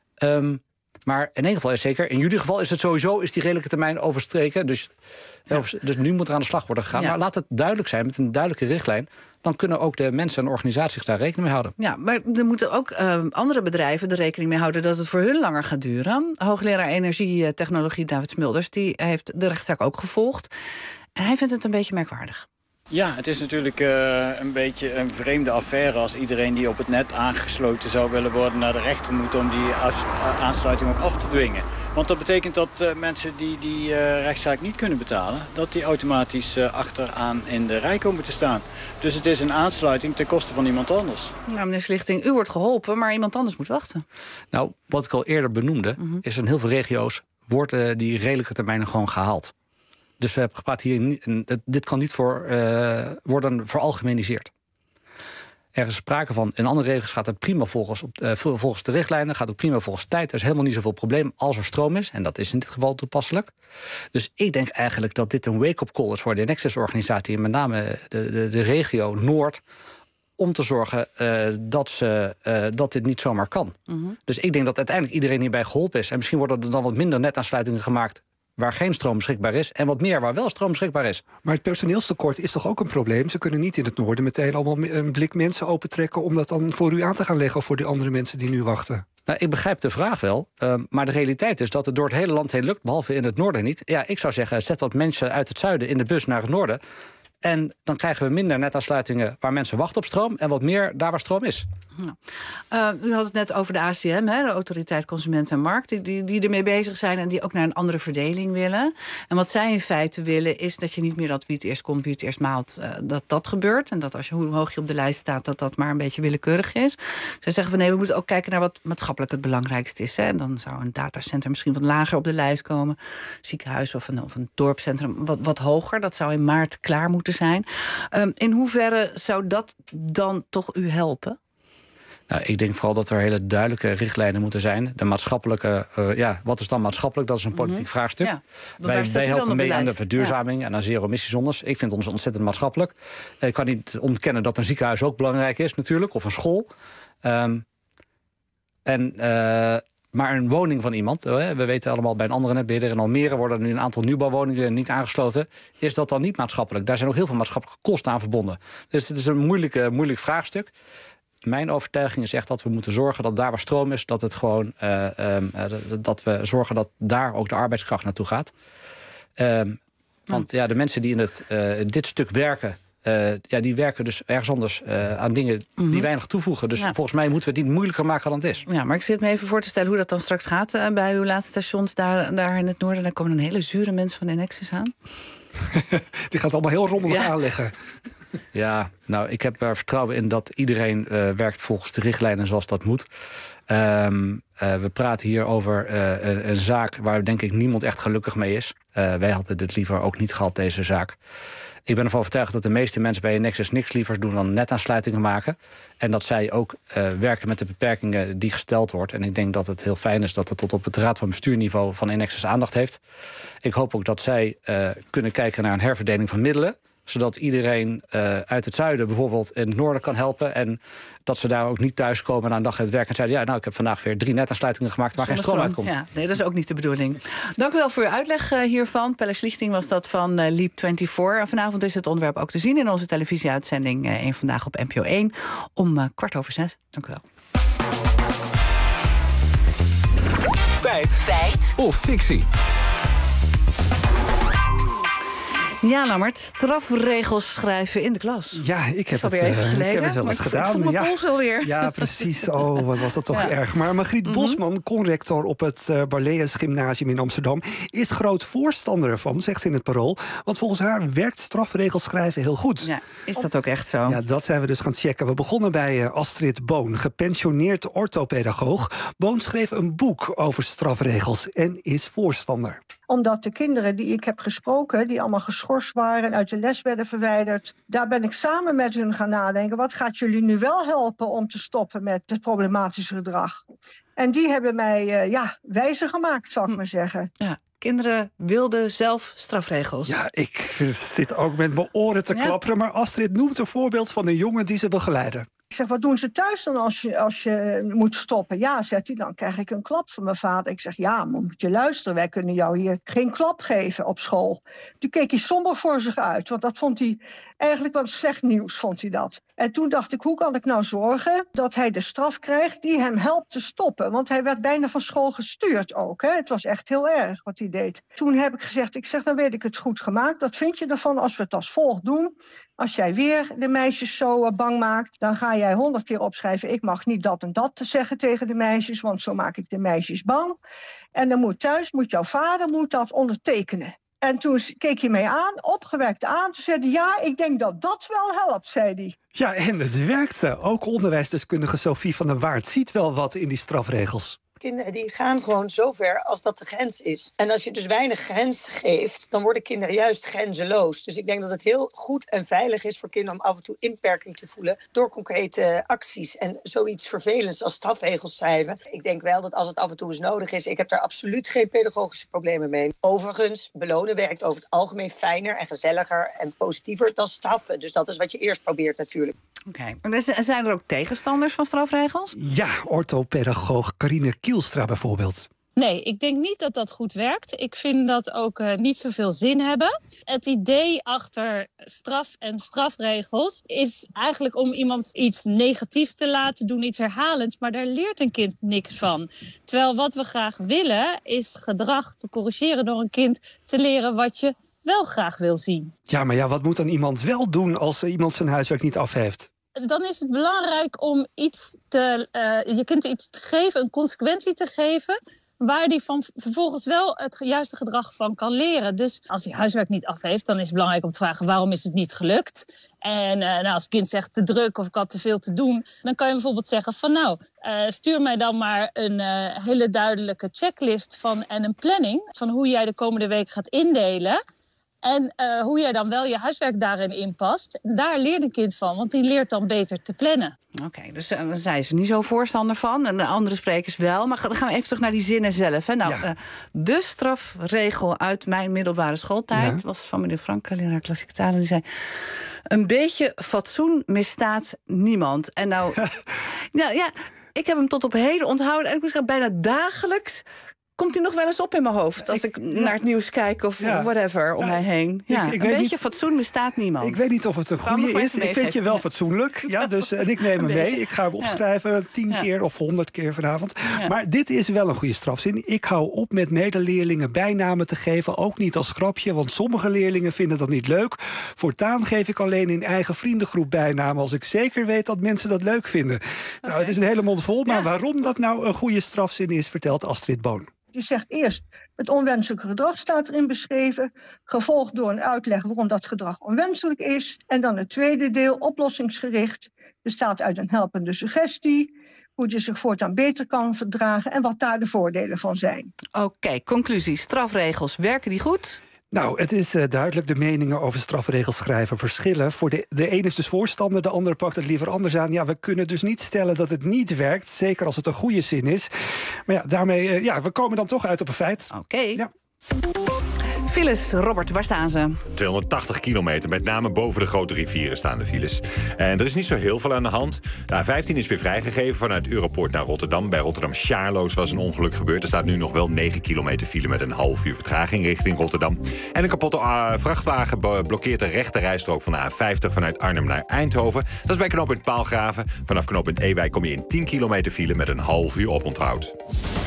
Speaker 5: Maar in één geval is zeker, in jullie geval is het sowieso... is die redelijke termijn overstreken, dus nu moet er aan de slag worden gegaan. Ja. Maar laat het duidelijk zijn, met een duidelijke richtlijn... dan kunnen ook de mensen en organisaties daar rekening mee houden.
Speaker 2: Ja, maar er moeten ook andere bedrijven er rekening mee houden... dat het voor hun langer gaat duren. Hoogleraar energietechnologie David Smulders... die heeft de rechtszaak ook gevolgd. En hij vindt het een beetje merkwaardig.
Speaker 8: Ja, het is natuurlijk een beetje een vreemde affaire... als iedereen die op het net aangesloten zou willen worden... naar de rechter moet om die aansluiting ook af te dwingen. Want dat betekent dat mensen die rechtszaak niet kunnen betalen... dat die automatisch achteraan in de rij komen te staan. Dus het is een aansluiting ten koste van iemand anders.
Speaker 2: Nou, meneer Slichting, u wordt geholpen, maar iemand anders moet wachten.
Speaker 5: Nou, wat ik al eerder benoemde... is in heel veel regio's worden die redelijke termijnen gewoon gehaald. Dus we hebben gepraat hier... dit kan niet worden veralgemeniseerd. Er is sprake van, in andere regels gaat het prima volgens de richtlijnen... gaat het prima volgens tijd. Er is helemaal niet zoveel probleem als er stroom is. En dat is in dit geval toepasselijk. Dus ik denk eigenlijk dat dit een wake-up call is... voor de Nexus-organisatie en met name de regio Noord... om te zorgen dat dit niet zomaar kan. Dus ik denk dat uiteindelijk iedereen hierbij geholpen is. En misschien worden er dan wat minder netaansluitingen gemaakt... waar geen stroom beschikbaar is... en wat meer waar wel stroom beschikbaar is.
Speaker 11: Maar het personeelstekort is toch ook een probleem? Ze kunnen niet in het noorden meteen allemaal een blik mensen opentrekken... om dat dan voor u aan te gaan leggen of voor die andere mensen die nu wachten.
Speaker 5: Nou, ik begrijp de vraag wel, maar de realiteit is dat het door het hele land heen lukt... behalve in het noorden niet. Ja, ik zou zeggen, zet wat mensen uit het zuiden in de bus naar het noorden... en dan krijgen we minder netaansluitingen waar mensen wachten op stroom... en wat meer daar waar stroom is.
Speaker 2: U had het net over de ACM, de Autoriteit Consument en Markt... die ermee bezig zijn en die ook naar een andere verdeling willen. En wat zij in feite willen is dat je niet meer dat wie het eerst komt... wie het eerst maalt, dat gebeurt. En dat als hoe hoog je op de lijst staat, dat maar een beetje willekeurig is. Zij zeggen van nee, we moeten ook kijken naar wat maatschappelijk het belangrijkste is. En dan zou een datacenter misschien wat lager op de lijst komen. Ziekenhuis of een dorpscentrum wat hoger. Dat zou in maart klaar moeten zijn. In hoeverre zou dat dan toch u helpen?
Speaker 5: Nou, ik denk vooral dat er hele duidelijke richtlijnen moeten zijn. De maatschappelijke, wat is dan maatschappelijk? Dat is een politiek vraagstuk. Ja, wij helpen mee aan de verduurzaming en aan zero-emissiezones. Ik vind ons ontzettend maatschappelijk. Ik kan niet ontkennen dat een ziekenhuis ook belangrijk is natuurlijk, of een school. Maar een woning van iemand, we weten allemaal bij een andere netbeheerder in Almere worden nu een aantal nieuwbouwwoningen niet aangesloten. Is dat dan niet maatschappelijk? Daar zijn ook heel veel maatschappelijke kosten aan verbonden. Dus het is een moeilijk vraagstuk. Mijn overtuiging is echt dat we moeten zorgen dat daar waar stroom is, dat het gewoon dat we zorgen dat daar ook de arbeidskracht naartoe gaat. Want de mensen die in dit stuk werken, die werken dus ergens anders aan dingen die weinig toevoegen. Dus volgens mij moeten we het niet moeilijker maken dan het is.
Speaker 2: Ja, maar ik zit me even voor te stellen hoe dat dan straks gaat bij uw laatste stations daar in het noorden. Daar komen een hele zure mensen van Enexis aan.
Speaker 11: Die gaat allemaal heel rommelig aanleggen.
Speaker 5: Ja, nou, ik heb er vertrouwen in dat iedereen werkt volgens de richtlijnen zoals dat moet. We praten hier over een zaak waar denk ik niemand echt gelukkig mee is. Wij hadden dit liever ook niet gehad, deze zaak. Ik ben ervan overtuigd dat de meeste mensen bij Enexis niks liever doen dan netaansluitingen maken. En dat zij ook werken met de beperkingen die gesteld wordt. En ik denk dat het heel fijn is dat het tot op het raad van bestuurniveau van Enexis aandacht heeft. Ik hoop ook dat zij kunnen kijken naar een herverdeling van middelen, zodat iedereen uit het zuiden bijvoorbeeld in het noorden kan helpen. En dat ze daar ook niet thuiskomen na een dag uit werk en zeiden, ik heb vandaag weer 3 netaansluitingen gemaakt waar geen stroom uitkomt. Ja,
Speaker 2: nee, dat is ook niet de bedoeling. Dank u wel voor uw uitleg hiervan. Pelle Schlichting was dat van Leap24. En vanavond is het onderwerp ook te zien in onze televisieuitzending Eén Vandaag op NPO 1 om 5:15. Dank u wel.
Speaker 10: Feit of fictie?
Speaker 2: Ja, Lammert, strafregels schrijven in de klas.
Speaker 11: Ja, ik heb het wel eens gedaan.
Speaker 2: Ik voel mijn pols alweer.
Speaker 11: Ja, precies. Oh, wat was dat toch erg. Maar Margriet Bosman, conrector op het Barlees Gymnasium in Amsterdam, is groot voorstander ervan, zegt ze in het Parool. Want volgens haar werkt strafregels schrijven heel goed.
Speaker 2: Ja, is dat ook echt zo?
Speaker 11: Ja, dat zijn we dus gaan checken. We begonnen bij Astrid Boon, gepensioneerd orthopedagoog. Boon schreef een boek over strafregels en is voorstander.
Speaker 7: Omdat de kinderen die ik heb gesproken, die allemaal geschorst waren en uit de les werden verwijderd, daar ben ik samen met hun gaan nadenken. Wat gaat jullie nu wel helpen om te stoppen met het problematische gedrag? En die hebben mij wijzer gemaakt, zal ik maar zeggen.
Speaker 2: Ja. Kinderen wilden zelf strafregels.
Speaker 11: Ja, ik zit ook met mijn oren te klapperen. Maar Astrid noemt een voorbeeld van een jongen die ze begeleiden.
Speaker 7: Ik zeg, wat doen ze thuis dan als je moet stoppen? Ja, zegt hij, dan krijg ik een klap van mijn vader. Ik zeg, ja, maar moet je luisteren. Wij kunnen jou hier geen klap geven op school. Toen keek hij somber voor zich uit. Want dat vond hij eigenlijk wat slecht nieuws, vond hij dat. En toen dacht ik, hoe kan ik nou zorgen dat hij de straf krijgt die hem helpt te stoppen? Want hij werd bijna van school gestuurd ook. Hè? Het was echt heel erg wat hij deed. Toen heb ik gezegd, dan weet ik het goed gemaakt. Wat vind je ervan als we het als volgt doen? Als jij weer de meisjes zo bang maakt, dan ga jij 100 keer opschrijven, ik mag niet dat en dat te zeggen tegen de meisjes, want zo maak ik de meisjes bang. En dan moet jouw vader dat ondertekenen. En toen keek hij mij aan, opgewekt aan. Toen zei hij, ja, ik denk dat dat wel helpt, zei hij.
Speaker 11: Ja, en het werkte. Ook onderwijsdeskundige Sophie van der Waard ziet wel wat in die strafregels.
Speaker 9: Kinderen die gaan gewoon zo ver als dat de grens is. En als je dus weinig grens geeft, dan worden kinderen juist grenzeloos. Dus ik denk dat het heel goed en veilig is voor kinderen om af en toe inperking te voelen door concrete acties. En zoiets vervelends als strafregels schrijven. Ik denk wel dat als het af en toe eens nodig is, ik heb daar absoluut geen pedagogische problemen mee. Overigens, belonen werkt over het algemeen fijner en gezelliger en positiever dan straffen. Dus dat is wat je eerst probeert natuurlijk.
Speaker 2: Oké. Zijn er ook tegenstanders van strafregels?
Speaker 11: Ja, orthopedagoog Carine Kielstra bijvoorbeeld.
Speaker 23: Nee, ik denk niet dat dat goed werkt. Ik vind dat ook niet zoveel zin hebben. Het idee achter straf en strafregels is eigenlijk om iemand iets negatiefs te laten doen, iets herhalends. Maar daar leert een kind niks van. Terwijl wat we graag willen is gedrag te corrigeren door een kind te leren wat je wel graag wil zien.
Speaker 11: Ja, maar wat moet dan iemand wel doen als iemand zijn huiswerk niet af heeft?
Speaker 23: Dan is het belangrijk om je kind iets te geven, een consequentie te geven, waar die van vervolgens wel het juiste gedrag van kan leren. Dus als hij huiswerk niet af heeft, dan is het belangrijk om te vragen waarom is het niet gelukt. En als het kind zegt te druk of ik had te veel te doen, dan kan je bijvoorbeeld zeggen van stuur mij dan maar een hele duidelijke checklist en een planning van hoe jij de komende week gaat indelen. En hoe jij dan wel je huiswerk daarin inpast. Daar leert een kind van, want die leert dan beter te plannen.
Speaker 2: Oké, dus daar zijn ze niet zo voorstander van. En de andere sprekers wel. Maar dan gaan we even terug naar die zinnen zelf. Hè. De strafregel uit mijn middelbare schooltijd was van meneer Franke, leraar klassieke talen. Die zei, een beetje fatsoen misstaat niemand. En ik heb hem tot op heden onthouden. En ik moest zeggen, bijna dagelijks komt hij nog wel eens op in mijn hoofd als ik naar het nieuws kijk of whatever om mij heen. Ja, een beetje fatsoen bestaat niemand.
Speaker 11: Ik weet niet of het een goede is. Ik vind je wel fatsoenlijk. Ja, dus, en ik neem hem mee. Ik ga hem opschrijven 10 keer of 100 keer vanavond. Ja. Maar dit is wel een goede strafzin. Ik hou op met medeleerlingen bijnamen te geven. Ook niet als grapje, want sommige leerlingen vinden dat niet leuk. Voortaan geef ik alleen in eigen vriendengroep bijnamen als ik zeker weet dat mensen dat leuk vinden. Nou, het is een hele mond vol. Maar waarom dat nou een goede strafzin is, vertelt Astrid Boon.
Speaker 7: Je zegt eerst, het onwenselijke gedrag staat erin beschreven, gevolgd door een uitleg waarom dat gedrag onwenselijk is. En dan het tweede deel, oplossingsgericht, bestaat uit een helpende suggestie, hoe je zich voortaan beter kan verdragen en wat daar de voordelen van zijn.
Speaker 2: Oké, conclusie, strafregels, werken die goed?
Speaker 11: Nou, het is duidelijk, de meningen over strafregels schrijven verschillen. Voor de een is dus voorstander, de andere pakt het liever anders aan. Ja, we kunnen dus niet stellen dat het niet werkt, zeker als het een goede zin is. Maar daarmee, we komen dan toch uit op een feit.
Speaker 2: Oké. Ja. Files, Robert, waar staan ze?
Speaker 1: 280 kilometer, met name boven de grote rivieren staan de files. En er is niet zo heel veel aan de hand. De A15 is weer vrijgegeven vanuit Europoort naar Rotterdam. Bij Rotterdam-Charloes was een ongeluk gebeurd. Er staat nu nog wel 9 kilometer file met een half uur vertraging richting Rotterdam. En een kapotte vrachtwagen blokkeert de rechte rijstrook van de A50 vanuit Arnhem naar Eindhoven. Dat is bij knooppunt Paalgraven. Vanaf knooppunt Ewijk kom je in 10 kilometer file met een half uur oponthoud.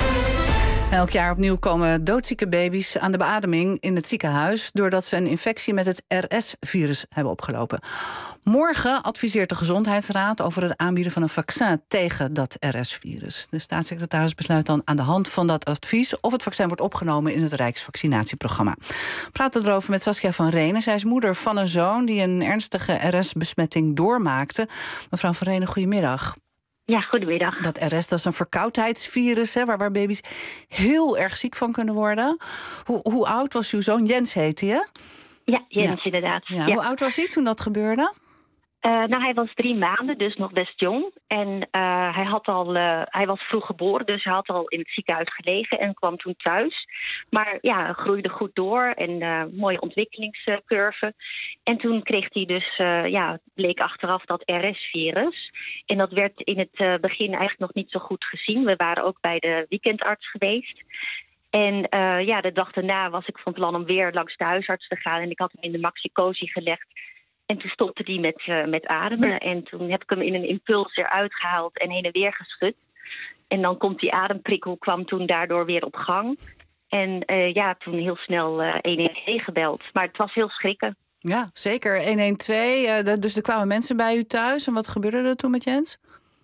Speaker 2: Elk jaar opnieuw komen doodzieke baby's aan de beademing in het ziekenhuis doordat ze een infectie met het RS-virus hebben opgelopen. Morgen adviseert de Gezondheidsraad over het aanbieden van een vaccin tegen dat RS-virus. De staatssecretaris besluit dan aan de hand van dat advies of het vaccin wordt opgenomen in het Rijksvaccinatieprogramma. We praten erover met Saskia van Renen. Zij is moeder van een zoon die een ernstige RS-besmetting doormaakte. Mevrouw van Renen, goedemiddag.
Speaker 12: Ja, goedemiddag.
Speaker 2: Dat RS, dat is een verkoudheidsvirus, hè, waar baby's heel erg ziek van kunnen worden. Hoe oud was uw zoon? Jens heette hij, hè?
Speaker 12: Ja, Jens inderdaad.
Speaker 2: Ja. Hoe oud was hij toen dat gebeurde?
Speaker 12: Hij was 3 maanden, dus nog best jong. En hij was vroeg geboren, dus hij had al in het ziekenhuis gelegen en kwam toen thuis. Maar ja, groeide goed door en mooie ontwikkelingscurve. En toen kreeg hij dus, bleek achteraf dat RS-virus. En dat werd in het begin eigenlijk nog niet zo goed gezien. We waren ook bij de weekendarts geweest. En de dag daarna was ik van plan om weer langs de huisarts te gaan. En ik had hem in de Maxi-Cosi gelegd. En toen stopte die met ademen. En toen heb ik hem in een impuls eruit gehaald en heen en weer geschud. En dan komt die ademprikkel, kwam toen daardoor weer op gang. En toen heel snel 112 gebeld. Maar het was heel schrikken.
Speaker 2: Ja, zeker. 112. Dus er kwamen mensen bij u thuis. En wat gebeurde er toen met Jens?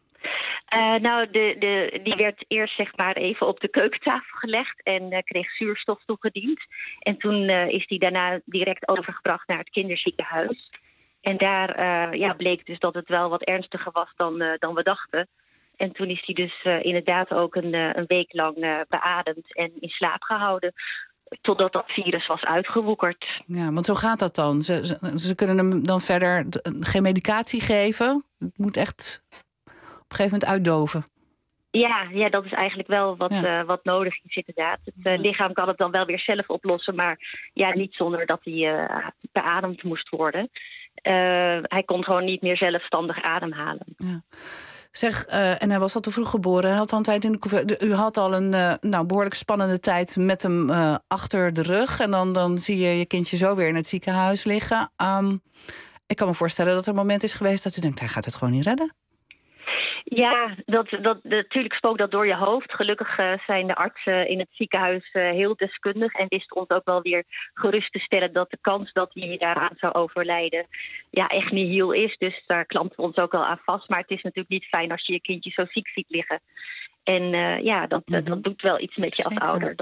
Speaker 12: Die werd eerst zeg maar even op de keukentafel gelegd en kreeg zuurstof toegediend. En toen is die daarna direct overgebracht naar het kinderziekenhuis. En daar bleek dus dat het wel wat ernstiger was dan we dachten. En toen is hij dus inderdaad ook een week lang beademd en in slaap gehouden. Totdat dat virus was uitgewoekerd.
Speaker 2: Ja, want zo gaat dat dan. Ze kunnen hem dan verder geen medicatie geven. Het moet echt op een gegeven moment uitdoven.
Speaker 12: Ja, dat is eigenlijk wel wat nodig is inderdaad. Het lichaam kan het dan wel weer zelf oplossen, maar niet zonder dat hij beademd moest worden. Hij kon gewoon niet meer zelfstandig ademhalen.
Speaker 2: Ja. Zeg, en hij was al te vroeg geboren. Hij had al een tijd in de couveuse. U had al een behoorlijk spannende tijd met hem achter de rug. En dan zie je je kindje zo weer in het ziekenhuis liggen. Ik kan me voorstellen dat er een moment is geweest dat u denkt, hij gaat het gewoon niet redden.
Speaker 12: Ja, natuurlijk spookt dat door je hoofd. Gelukkig zijn de artsen in het ziekenhuis heel deskundig en wisten ons ook wel weer gerust te stellen dat de kans dat hij daaraan zou overlijden echt nihil is. Dus daar klampen we ons ook wel aan vast. Maar het is natuurlijk niet fijn als je je kindje zo ziek ziet liggen. En dat doet wel iets met je als ouder.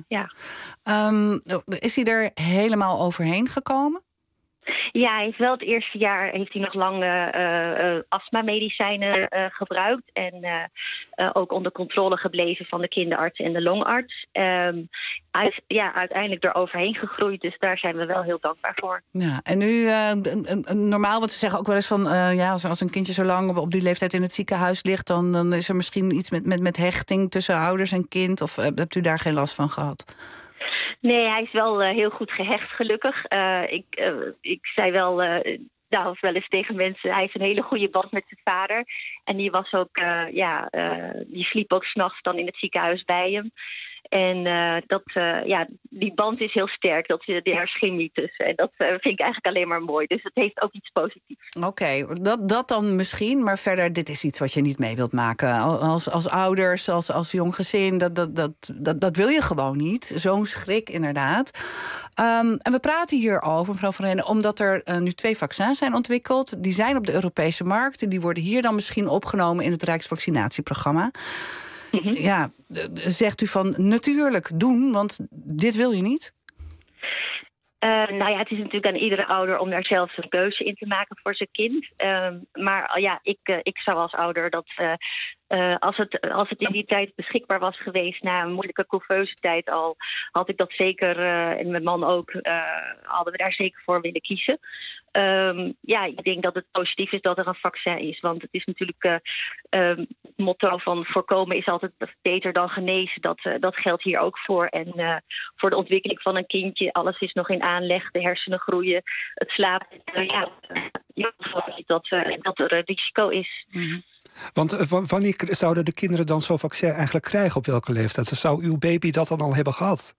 Speaker 2: Is hij er helemaal overheen gekomen?
Speaker 12: Ja, hij heeft wel het eerste jaar heeft hij nog lang astmamedicijnen gebruikt. En ook onder controle gebleven van de kinderarts en de longarts. Hij is uiteindelijk er overheen gegroeid, dus daar zijn we wel heel dankbaar voor.
Speaker 2: Ja, en nu normaal, want ze zeggen ook wel eens van als een kindje zo lang op die leeftijd in het ziekenhuis ligt, dan is er misschien iets met hechting tussen ouders en kind. Of hebt u daar geen last van gehad?
Speaker 12: Nee, hij is wel heel goed gehecht, gelukkig. Ik zei wel eens tegen mensen, hij heeft een hele goede band met zijn vader. En die was ook, die sliep ook 's nachts dan in het ziekenhuis bij hem. En die band is heel sterk, er is chemie tussen. En dat vind ik eigenlijk alleen maar mooi. Dus het heeft ook iets positiefs.
Speaker 2: Oké, dat dan misschien. Maar verder, dit is iets wat je niet mee wilt maken. Als ouders, als jong gezin, dat wil je gewoon niet. Zo'n schrik, inderdaad. En we praten hierover, mevrouw Van Renen, omdat er nu 2 vaccins zijn ontwikkeld. Die zijn op de Europese markt. Die worden hier dan misschien opgenomen in het Rijksvaccinatieprogramma. Ja, zegt u van natuurlijk doen, want dit wil je niet?
Speaker 12: Het is natuurlijk aan iedere ouder om daar zelf een keuze in te maken voor zijn kind. Ik zou als ouder dat als het in die tijd beschikbaar was geweest na een moeilijke couveuse-tijd al, had ik dat zeker, en mijn man ook, hadden we daar zeker voor willen kiezen. Ik denk dat het positief is dat er een vaccin is. Want het is natuurlijk het motto van voorkomen is altijd beter dan genezen. Dat geldt hier ook voor. En voor de ontwikkeling van een kindje, alles is nog in aanleg. De hersenen groeien, het slapen. Dat er een risico is.
Speaker 11: Mm-hmm. Want wanneer zouden de kinderen dan zo'n vaccin eigenlijk krijgen? Op welke leeftijd? Zou uw baby dat dan al hebben gehad?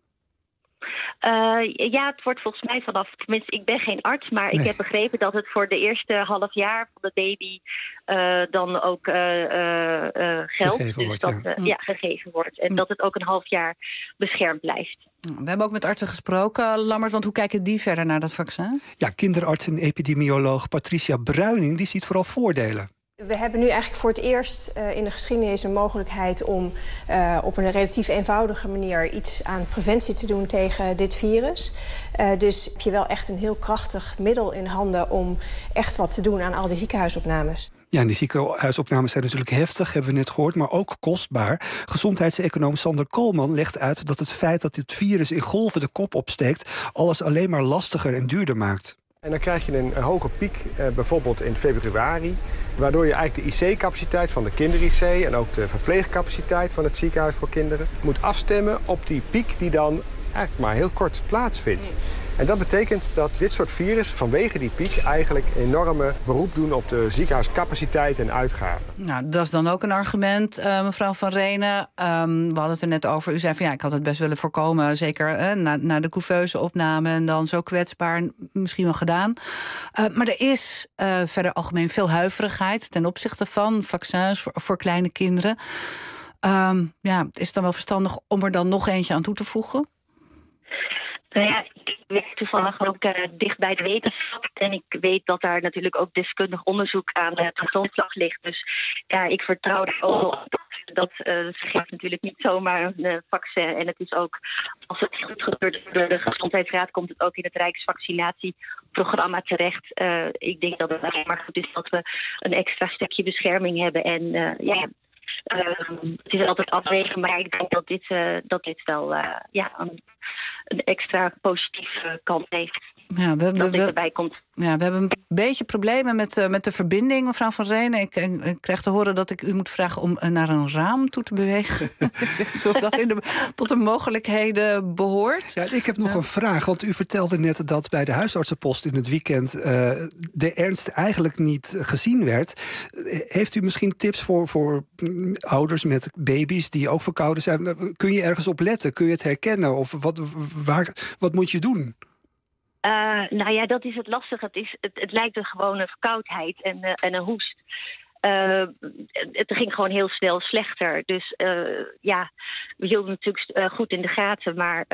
Speaker 12: Het wordt volgens mij vanaf, tenminste ik ben geen arts, maar ik heb begrepen dat het voor de eerste half jaar van de baby dan ook geldt.
Speaker 11: Gegeven
Speaker 12: dus
Speaker 11: wordt,
Speaker 12: dat gegeven wordt. En dat het ook een half jaar beschermd blijft.
Speaker 2: We hebben ook met artsen gesproken, Lammert, want hoe kijken die verder naar dat vaccin?
Speaker 11: Ja, kinderarts en epidemioloog Patricia Bruining, die ziet vooral voordelen.
Speaker 13: We hebben nu eigenlijk voor het eerst in de geschiedenis een mogelijkheid om op een relatief eenvoudige manier iets aan preventie te doen tegen dit virus. Dus heb je wel echt een heel krachtig middel in handen om echt wat te doen aan al die ziekenhuisopnames.
Speaker 11: Ja, en die ziekenhuisopnames zijn natuurlijk heftig, hebben we net gehoord, maar ook kostbaar. Gezondheidseconoom Sander Koolman legt uit dat het feit dat dit virus in golven de kop opsteekt alles alleen maar lastiger en duurder maakt.
Speaker 14: En dan krijg je een hoge piek, bijvoorbeeld in februari, waardoor je eigenlijk de IC-capaciteit van de kinder-IC en ook de verpleegcapaciteit van het ziekenhuis voor kinderen moet afstemmen op die piek die dan eigenlijk maar heel kort plaatsvindt. En dat betekent dat dit soort virus vanwege die piek eigenlijk een enorme beroep doen op de ziekenhuiscapaciteit en uitgaven.
Speaker 2: Nou, dat is dan ook een argument, mevrouw Van Renen. We hadden het er net over. U zei van ik had het best willen voorkomen. Zeker na de couveuse-opname en dan zo kwetsbaar. Misschien wel gedaan. Maar er is verder algemeen veel huiverigheid ten opzichte van vaccins voor kleine kinderen. Is het dan wel verstandig om er dan nog eentje aan toe te voegen?
Speaker 12: Nou ja, ik werk toevallig ook dicht bij de wetenschap. En ik weet dat daar natuurlijk ook deskundig onderzoek aan de grondslag ligt. Dus ja, ik vertrouw er ook op. Dat geeft natuurlijk niet zomaar een vaccin. En het is ook, als het goedgekeurd wordt door de Gezondheidsraad, komt het ook in het Rijksvaccinatieprogramma terecht. Ik denk dat het alleen maar goed is dat we een extra stukje bescherming hebben. En het is altijd afwegen, maar ik denk dat dit wel een extra positieve kant heeft.
Speaker 2: Ja,
Speaker 12: dat dit erbij komt.
Speaker 2: Ja, we hebben een beetje problemen met de verbinding, mevrouw Van Renen. Ik krijg te horen dat ik u moet vragen om naar een raam toe te bewegen. Of dat tot de mogelijkheden behoort.
Speaker 11: Ja, ik heb nog een vraag, want u vertelde net dat bij de huisartsenpost in het weekend de ernst eigenlijk niet gezien werd. Heeft u misschien tips voor ouders met baby's die ook verkouden zijn? Kun je ergens op letten? Kun je het herkennen? Of wat moet je doen?
Speaker 12: Nou ja, dat is het lastige. Het lijkt een gewone verkoudheid en een hoest. Het ging gewoon heel snel slechter. Dus we hielden natuurlijk goed in de gaten. Maar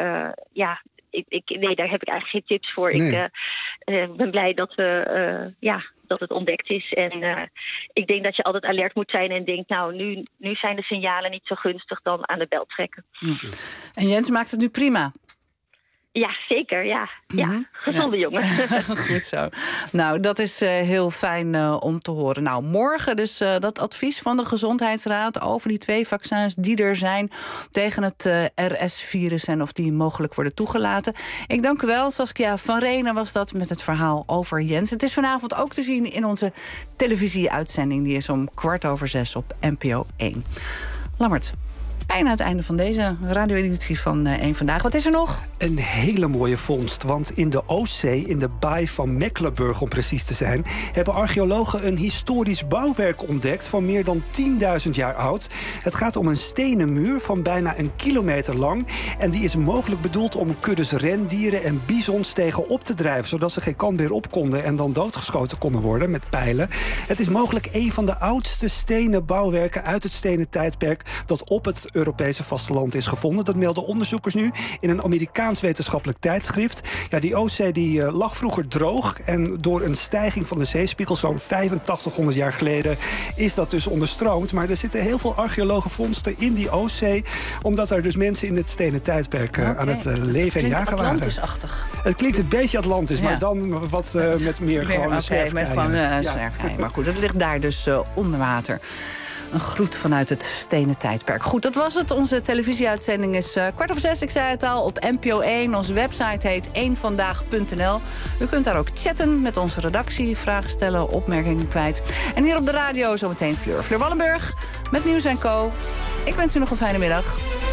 Speaker 12: nee, daar heb ik eigenlijk geen tips voor. Nee. Ik ben blij dat dat het ontdekt is. En ik denk dat je altijd alert moet zijn en denkt, nou, nu zijn de signalen niet zo gunstig, dan aan de bel trekken.
Speaker 2: Okay. En Jens maakt het nu prima?
Speaker 12: Ja, zeker, ja. Gezonde jongen.
Speaker 2: Goed zo. Nou, dat is heel fijn om te horen. Nou, morgen dus dat advies van de Gezondheidsraad over die 2 vaccins die er zijn tegen het RS-virus en of die mogelijk worden toegelaten. Ik dank u wel. Saskia Van Renen was dat met het verhaal over Jens. Het is vanavond ook te zien in onze televisieuitzending. Die is om 5:15 op NPO 1. Lammert. Bijna het einde van deze radio-editie van 1 Vandaag. Wat is er nog?
Speaker 11: Een hele mooie vondst, want in de Oostzee, in de baai van Mecklenburg om precies te zijn, hebben archeologen een historisch bouwwerk ontdekt van meer dan 10.000 jaar oud. Het gaat om een stenen muur van bijna 1 kilometer lang. En die is mogelijk bedoeld om kuddes rendieren en bizons tegen op te drijven, zodat ze geen kant meer op konden en dan doodgeschoten konden worden met pijlen. Het is mogelijk een van de oudste stenen bouwwerken uit het stenen tijdperk dat op het Europese vasteland is gevonden. Dat melden onderzoekers nu in een Amerikaans wetenschappelijk tijdschrift. Ja, die Oostzee die lag vroeger droog en door een stijging van de zeespiegel zo'n 8500 jaar geleden is dat dus onderstroomd. Maar er zitten heel veel archeologenvondsten in die Oostzee, omdat er dus mensen in het stenen tijdperk aan het leven en jagen waren.
Speaker 2: Atlantis-achtig.
Speaker 11: Het klinkt een beetje Atlantis, maar dan wat met meer gewoon
Speaker 2: zwerfkeien. Maar goed, het ligt daar dus onder water. Een groet vanuit het stenen tijdperk. Goed, dat was het. Onze televisieuitzending is 5:15, ik zei het al, op NPO 1. Onze website heet 1vandaag.nl. U kunt daar ook chatten met onze redactie, vragen stellen, opmerkingen kwijt. En hier op de radio zometeen Fleur Wallenburg met Nieuws & Co. Ik wens u nog een fijne middag.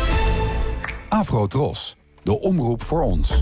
Speaker 10: Afro-Tros, de omroep voor ons.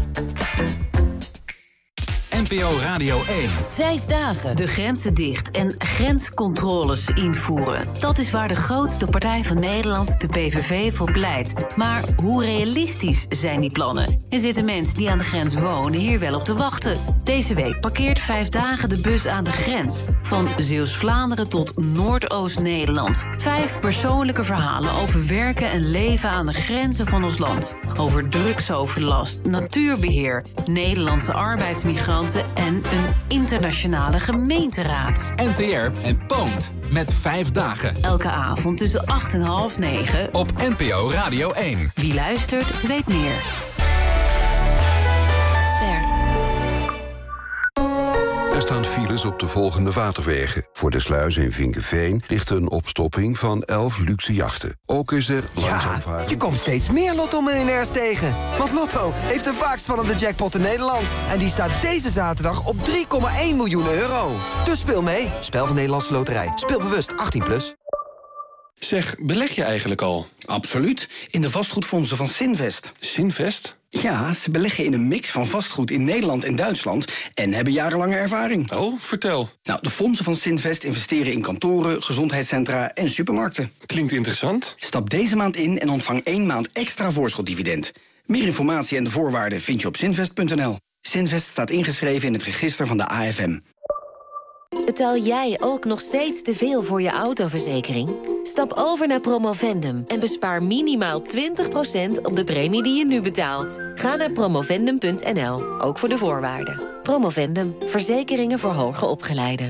Speaker 10: NPO Radio 1.
Speaker 15: 5 dagen de grenzen dicht en grenscontroles invoeren. Dat is waar de grootste partij van Nederland, de PVV, voor pleit. Maar hoe realistisch zijn die plannen? En zitten mensen die aan de grens wonen hier wel op te wachten? Deze week parkeert 5 dagen de bus aan de grens. Van Zeeuws-Vlaanderen tot Noordoost-Nederland. 5 persoonlijke verhalen over werken en leven aan de grenzen van ons land. Over drugsoverlast, natuurbeheer, Nederlandse arbeidsmigranten en een internationale gemeenteraad.
Speaker 10: NTR en Poont met 5 dagen.
Speaker 15: Elke avond tussen 8 en half 9.
Speaker 10: Op NPO Radio 1.
Speaker 15: Wie luistert, weet meer.
Speaker 16: Er staan files files op de volgende waterwegen. Voor de sluis in Vinkeveen ligt een opstopping van 11 luxe jachten. Ook is er langzaam varen.
Speaker 17: Je komt steeds meer Lotto-miljonairs tegen. Want Lotto heeft de vaakspannende jackpot in Nederland. En die staat deze zaterdag op 3,1 miljoen euro. Dus speel mee. Spel van Nederlandse Loterij. Speel bewust 18+.
Speaker 18: Zeg, beleg je eigenlijk al?
Speaker 24: Absoluut. In de vastgoedfondsen van Sinvest.
Speaker 18: Sinvest?
Speaker 24: Ja, ze beleggen in een mix van vastgoed in Nederland en Duitsland en hebben jarenlange ervaring.
Speaker 18: Oh, vertel.
Speaker 24: Nou, de fondsen van Sinvest investeren in kantoren, gezondheidscentra en supermarkten.
Speaker 18: Klinkt interessant.
Speaker 24: Stap deze maand in en ontvang 1 maand extra voorschotdividend. Meer informatie en de voorwaarden vind je op sinvest.nl. Sinvest staat ingeschreven in het register van de AFM.
Speaker 25: Betaal jij ook nog steeds te veel voor je autoverzekering? Stap over naar Promovendum en bespaar minimaal 20% op de premie die je nu betaalt. Ga naar promovendum.nl, ook voor de voorwaarden. Promovendum, verzekeringen voor hoger opgeleiden.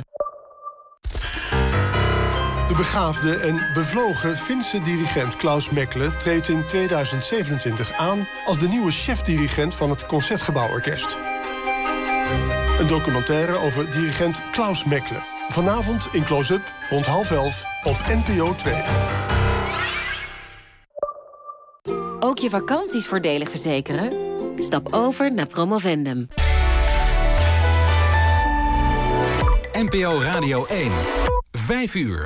Speaker 26: De begaafde en bevlogen Finse dirigent Klaus Mekle treedt in 2027 aan als de nieuwe chefdirigent van het Concertgebouworkest. Een documentaire over dirigent Klaus Mekle. Vanavond in Close-up rond 10:30 op NPO 2.
Speaker 25: Ook je vakanties voordelig verzekeren? Stap over naar Promovendum.
Speaker 10: NPO Radio 1. 5 uur.